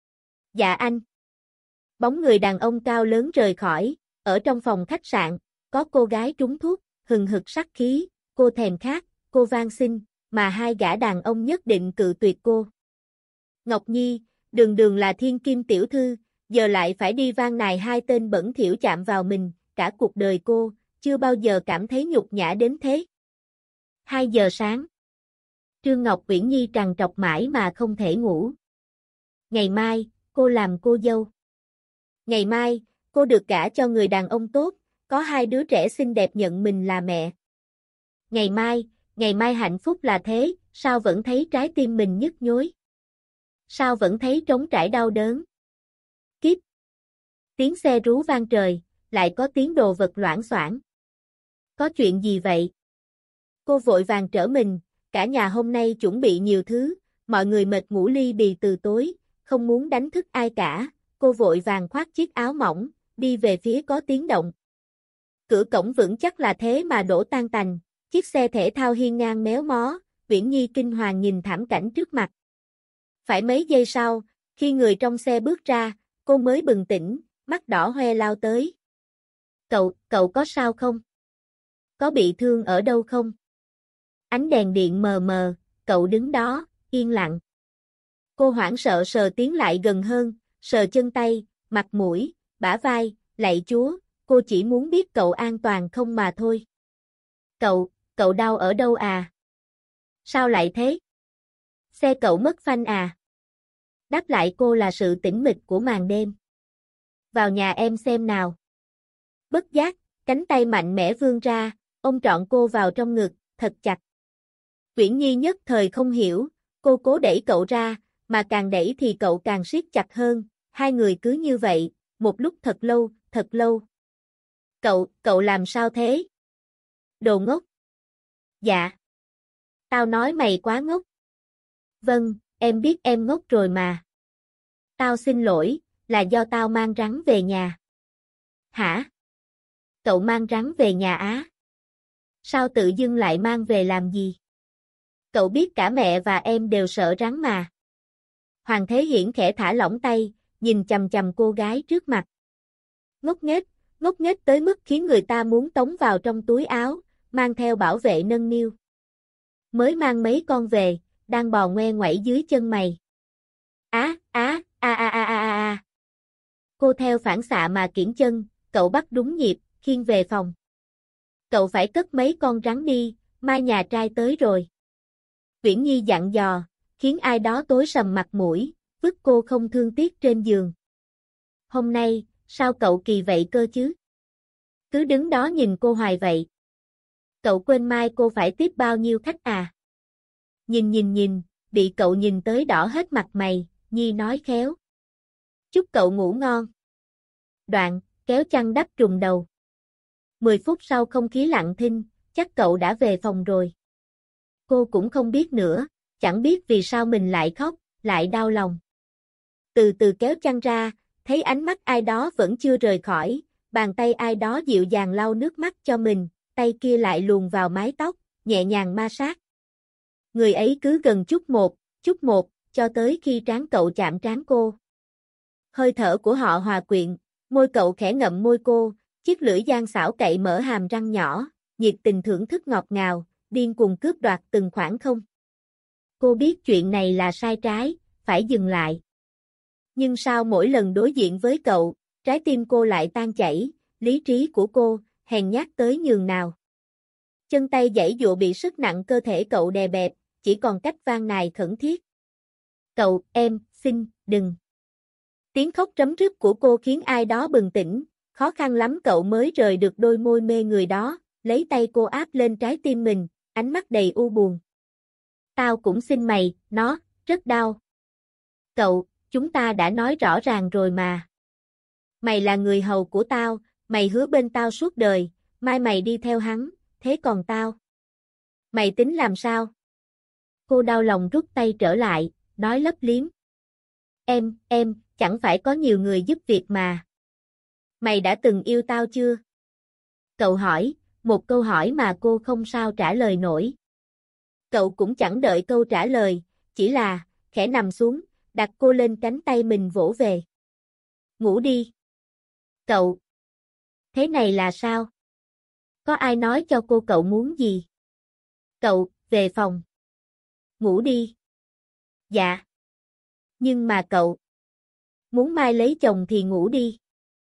Dạ anh. Bóng người đàn ông cao lớn rời khỏi, ở trong phòng khách sạn, có cô gái trúng thuốc, hừng hực sát khí, cô thèm khát, cô van xin, mà hai gã đàn ông nhất định cự tuyệt cô. Ngọc Nhi, đường đường là thiên kim tiểu thư, giờ lại phải đi van nài hai tên bẩn thỉu chạm vào mình, cả cuộc đời cô, chưa bao giờ cảm thấy nhục nhã đến thế. Hai giờ sáng. Trương Ngọc Uyển Nhi trằn trọc mãi mà không thể ngủ. Ngày mai, cô làm cô dâu. Ngày mai, cô được gả cho người đàn ông tốt, có hai đứa trẻ xinh đẹp nhận mình là mẹ. Ngày mai, ngày mai hạnh phúc là thế, sao vẫn thấy trái tim mình nhức nhối. Sao vẫn thấy trống trải đau đớn? Kíp! Tiếng xe rú vang trời, lại có tiếng đồ vật loảng xoảng. Có chuyện gì vậy? Cô vội vàng trở mình, cả nhà hôm nay chuẩn bị nhiều thứ, mọi người mệt ngủ li bì từ tối, không muốn đánh thức ai cả, cô vội vàng khoác chiếc áo mỏng, đi về phía có tiếng động. Cửa cổng vững chắc là thế mà đổ tan tành, chiếc xe thể thao hiên ngang méo mó, Uyển Nhi kinh hoàng nhìn thảm cảnh trước mặt. Phải mấy giây sau, khi người trong xe bước ra, cô mới bừng tỉnh, mắt đỏ hoe lao tới. Cậu, cậu có sao không? Có bị thương ở đâu không? Ánh đèn điện mờ mờ, cậu đứng đó, yên lặng. Cô hoảng sợ sờ tiến lại gần hơn, sờ chân tay, mặt mũi, bả vai, lạy Chúa, cô chỉ muốn biết cậu an toàn không mà thôi. Cậu, cậu đau ở đâu à? Sao lại thế? Xe cậu mất phanh à? Đáp lại cô là sự tĩnh mịch của màn đêm. Vào nhà em xem nào. Bất giác, cánh tay mạnh mẽ vươn ra, ôm trọn cô vào trong ngực, thật chặt. Uyển Nhi nhất thời không hiểu, cô cố đẩy cậu ra, mà càng đẩy thì cậu càng siết chặt hơn, hai người cứ như vậy, một lúc thật lâu, thật lâu. Cậu, cậu làm sao thế? Đồ ngốc. Dạ. Tao nói mày quá ngốc. Vâng, em biết em ngốc rồi mà. Tao xin lỗi, là do tao mang rắn về nhà. Hả? Cậu mang rắn về nhà á? Sao tự dưng lại mang về làm gì? Cậu biết cả mẹ và em đều sợ rắn mà. Hoàng Thế Hiển khẽ thả lỏng tay, nhìn chằm chằm cô gái trước mặt. Ngốc nghếch, ngốc nghếch tới mức khiến người ta muốn tống vào trong túi áo, mang theo bảo vệ nâng niu. Mới mang mấy con về, đang bò ngoe ngoẩy dưới chân mày. Á, á, a a a a a a. Cô theo phản xạ mà kiễng chân, cậu bắt đúng nhịp, khiêng về phòng. Cậu phải cất mấy con rắn đi, mai nhà trai tới rồi. Uyển Nhi dặn dò, khiến ai đó tối sầm mặt mũi, vứt cô không thương tiếc trên giường. Hôm nay, sao cậu kỳ vậy cơ chứ? Cứ đứng đó nhìn cô hoài vậy. Cậu quên mai cô phải tiếp bao nhiêu khách à? Nhìn nhìn nhìn, bị cậu nhìn tới đỏ hết mặt mày, Nhi nói khéo. Chúc cậu ngủ ngon. Đoạn, kéo chăn đắp trùm đầu. Mười phút sau không khí lặng thinh, chắc cậu đã về phòng rồi. Cô cũng không biết nữa, chẳng biết vì sao mình lại khóc, lại đau lòng. Từ từ kéo chăn ra, thấy ánh mắt ai đó vẫn chưa rời khỏi, bàn tay ai đó dịu dàng lau nước mắt cho mình, tay kia lại luồn vào mái tóc, nhẹ nhàng ma sát. Người ấy cứ gần chút một, chút một, cho tới khi trán cậu chạm trán cô. Hơi thở của họ hòa quyện, môi cậu khẽ ngậm môi cô, chiếc lưỡi dang xảo cậy mở hàm răng nhỏ, nhiệt tình thưởng thức ngọt ngào, điên cuồng cướp đoạt từng khoảng không. Cô biết chuyện này là sai trái, phải dừng lại. Nhưng sao mỗi lần đối diện với cậu, trái tim cô lại tan chảy, lý trí của cô, hèn nhát tới nhường nào. Chân tay giãy giụa bị sức nặng cơ thể cậu đè bẹp, chỉ còn cách van nài khẩn thiết. Cậu, em, xin, đừng. Tiếng khóc trấm rứt của cô khiến ai đó bừng tỉnh, khó khăn lắm cậu mới rời được đôi môi mê người đó, lấy tay cô áp lên trái tim mình, ánh mắt đầy u buồn. Tao cũng xin mày, nó, rất đau. Cậu, chúng ta đã nói rõ ràng rồi mà. Mày là người hầu của tao, mày hứa bên tao suốt đời, mai mày đi theo hắn, thế còn tao? Mày tính làm sao? Cô đau lòng rút tay trở lại, nói lấp liếm. Em, em, chẳng phải có nhiều người giúp việc mà. Mày đã từng yêu tao chưa? Cậu hỏi, một câu hỏi mà cô không sao trả lời nổi. Cậu cũng chẳng đợi câu trả lời, chỉ là, khẽ nằm xuống, đặt cô lên cánh tay mình vỗ về. Ngủ đi. Cậu. Thế này là sao? Có ai nói cho cô cậu muốn gì? Cậu, về phòng. Ngủ đi. Dạ. Nhưng mà cậu. Muốn mai lấy chồng thì ngủ đi.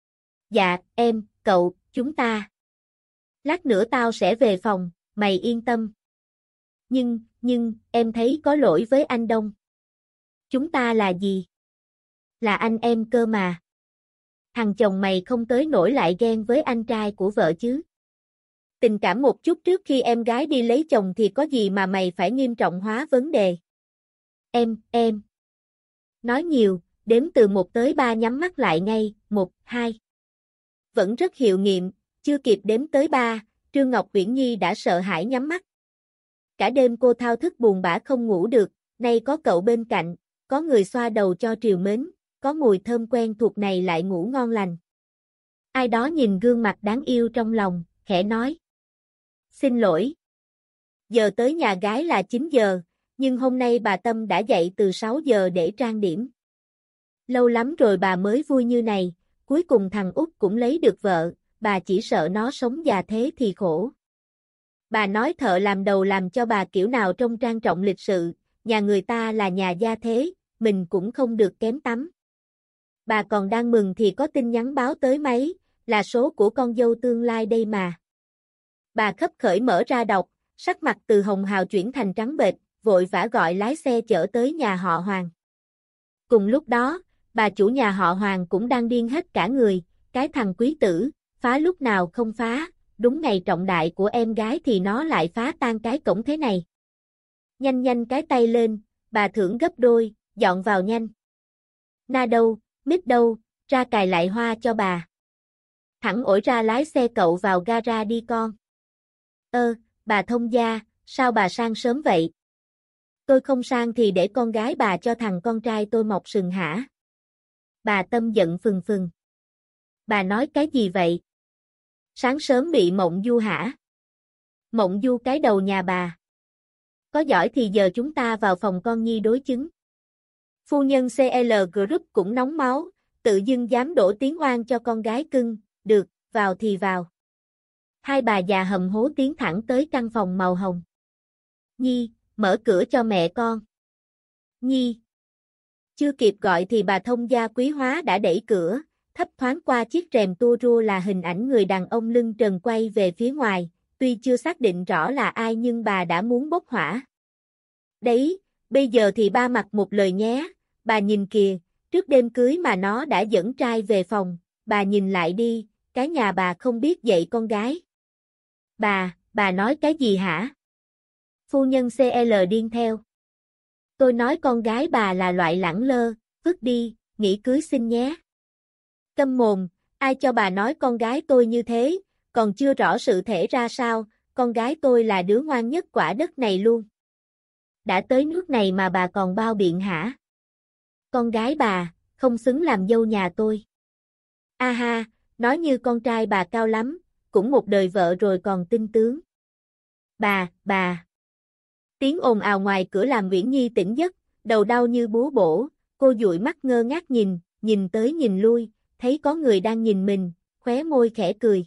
Dạ, em, cậu, chúng ta. Lát nữa tao sẽ về phòng, mày yên tâm. Nhưng, nhưng, em thấy có lỗi với anh Đông. Chúng ta là gì? Là anh em cơ mà. Thằng chồng mày không tới nổi lại ghen với anh trai của vợ chứ. Tình cảm một chút trước khi em gái đi lấy chồng thì có gì mà mày phải nghiêm trọng hóa vấn đề. Em, em. nói nhiều, đếm từ một tới ba nhắm mắt lại ngay, một, hai. Vẫn rất hiệu nghiệm, chưa kịp đếm tới ba, Trương Ngọc Uyển Nhi đã sợ hãi nhắm mắt. Cả đêm cô thao thức buồn bã không ngủ được, nay có cậu bên cạnh, có người xoa đầu cho trìu mến, có mùi thơm quen thuộc này lại ngủ ngon lành. Ai đó nhìn gương mặt đáng yêu trong lòng, khẽ nói. Xin lỗi. Giờ tới nhà gái là chín giờ, nhưng hôm nay bà Tâm đã dậy từ sáu giờ để trang điểm. Lâu lắm rồi bà mới vui như này, cuối cùng thằng Út cũng lấy được vợ, bà chỉ sợ nó sống già thế thì khổ. Bà nói thợ làm đầu làm cho bà kiểu nào trông trang trọng lịch sự, nhà người ta là nhà gia thế, mình cũng không được kém tắm. Bà còn đang mừng thì có tin nhắn báo tới máy, là số của con dâu tương lai đây mà. Bà khấp khởi mở ra đọc, sắc mặt từ hồng hào chuyển thành trắng bệch, vội vã gọi lái xe chở tới nhà họ Hoàng. Cùng lúc đó, bà chủ nhà họ Hoàng cũng đang điên hết cả người, cái thằng quý tử, phá lúc nào không phá, đúng ngày trọng đại của em gái thì nó lại phá tan cái cổng thế này. Nhanh nhanh cái tay lên, bà thưởng gấp đôi, dọn vào nhanh. Na đâu, mít đâu, ra cài lại hoa cho bà. Thẳng ổi ra lái xe cậu vào gara đi con. Ơ, bà thông gia, sao bà sang sớm vậy? Tôi không sang thì để con gái bà cho thằng con trai tôi mọc sừng hả? Bà Tâm giận phừng phừng. Bà nói cái gì vậy? Sáng sớm bị mộng du hả? Mộng du cái đầu nhà bà. Có giỏi thì giờ chúng ta vào phòng con Nhi đối chứng. Phu nhân xê lờ Group cũng nóng máu, tự dưng dám đổ tiếng oan cho con gái cưng, được, vào thì vào. Hai bà già hầm hố tiến thẳng tới căn phòng màu hồng. Nhi, mở cửa cho mẹ con. Nhi. Chưa kịp gọi thì bà thông gia quý hóa đã đẩy cửa, thấp thoáng qua chiếc rèm tua rua là hình ảnh người đàn ông lưng trần quay về phía ngoài, tuy chưa xác định rõ là ai nhưng bà đã muốn bốc hỏa. Đấy, bây giờ thì ba mặc một lời nhé, bà nhìn kìa, trước đêm cưới mà nó đã dẫn trai về phòng, bà nhìn lại đi, cái nhà bà không biết dạy con gái. Bà, bà nói cái gì hả? Phu nhân xê lờ điên theo. Tôi nói con gái bà là loại lẳng lơ, vứt đi, nghỉ cưới xin nhé. Câm mồm, ai cho bà nói con gái tôi như thế, còn chưa rõ sự thể ra sao, con gái tôi là đứa ngoan nhất quả đất này luôn. Đã tới nước này mà bà còn bao biện hả? Con gái bà, không xứng làm dâu nhà tôi. A ha, nói như con trai bà cao lắm, cũng một đời vợ rồi còn tinh tướng. Bà, bà. Tiếng ồn ào ngoài cửa làm Uyển Nhi tỉnh giấc, đầu đau như búa bổ, cô dụi mắt ngơ ngác nhìn, nhìn tới nhìn lui, thấy có người đang nhìn mình, khóe môi khẽ cười.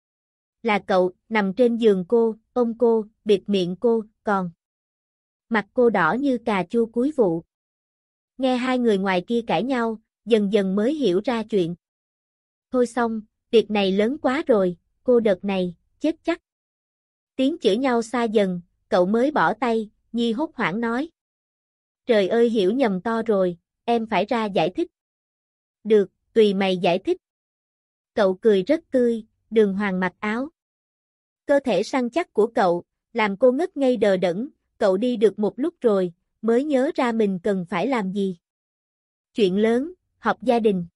Là cậu, nằm trên giường cô, ôm cô, bịt miệng cô, còn mặt cô đỏ như cà chua cuối vụ. Nghe hai người ngoài kia cãi nhau, dần dần mới hiểu ra chuyện. Thôi xong, việc này lớn quá rồi, cô đợt này, chết chắc. Tiếng chửi nhau xa dần, cậu mới bỏ tay, Nhi hốt hoảng nói. Trời ơi hiểu nhầm to rồi, em phải ra giải thích. Được, tùy mày giải thích. Cậu cười rất tươi, Đường Hoàng mặc áo. Cơ thể săn chắc của cậu, làm cô ngất ngây đờ đẫn, cậu đi được một lúc rồi, mới nhớ ra mình cần phải làm gì. Chuyện lớn, họp gia đình.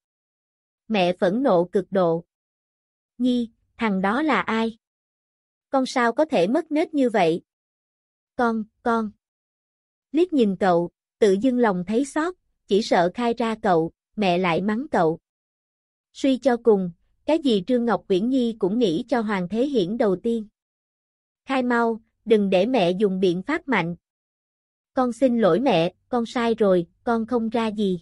Mẹ phẫn nộ cực độ. Nhi, thằng đó là ai? Con sao có thể mất nết như vậy? Con, con. Liếc nhìn cậu, tự dưng lòng thấy xót, chỉ sợ khai ra cậu, mẹ lại mắng cậu. Suy cho cùng, cái gì Trương Ngọc Uyển Nhi cũng nghĩ cho Hoàng Thế Hiển đầu tiên. Khai mau, đừng để mẹ dùng biện pháp mạnh. Con xin lỗi mẹ, con sai rồi, con không ra gì.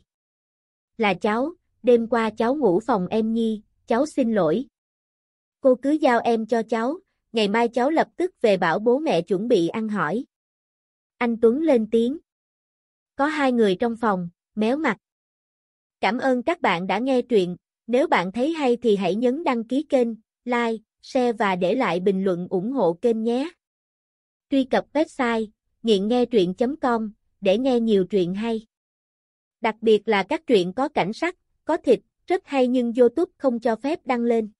Là cháu, đêm qua cháu ngủ phòng em Nhi, cháu xin lỗi. Cô cứ giao em cho cháu, ngày mai cháu lập tức về bảo bố mẹ chuẩn bị ăn hỏi. Anh Tuấn lên tiếng. Có hai người trong phòng, méo mặt. Cảm ơn các bạn đã nghe truyện, nếu bạn thấy hay thì hãy nhấn đăng ký kênh, like, share và để lại bình luận ủng hộ kênh nhé. Truy cập website nghiện nghe truyện chấm com để nghe nhiều truyện hay. Đặc biệt là các truyện có cảnh sắc, có thịt, rất hay nhưng YouTube không cho phép đăng lên.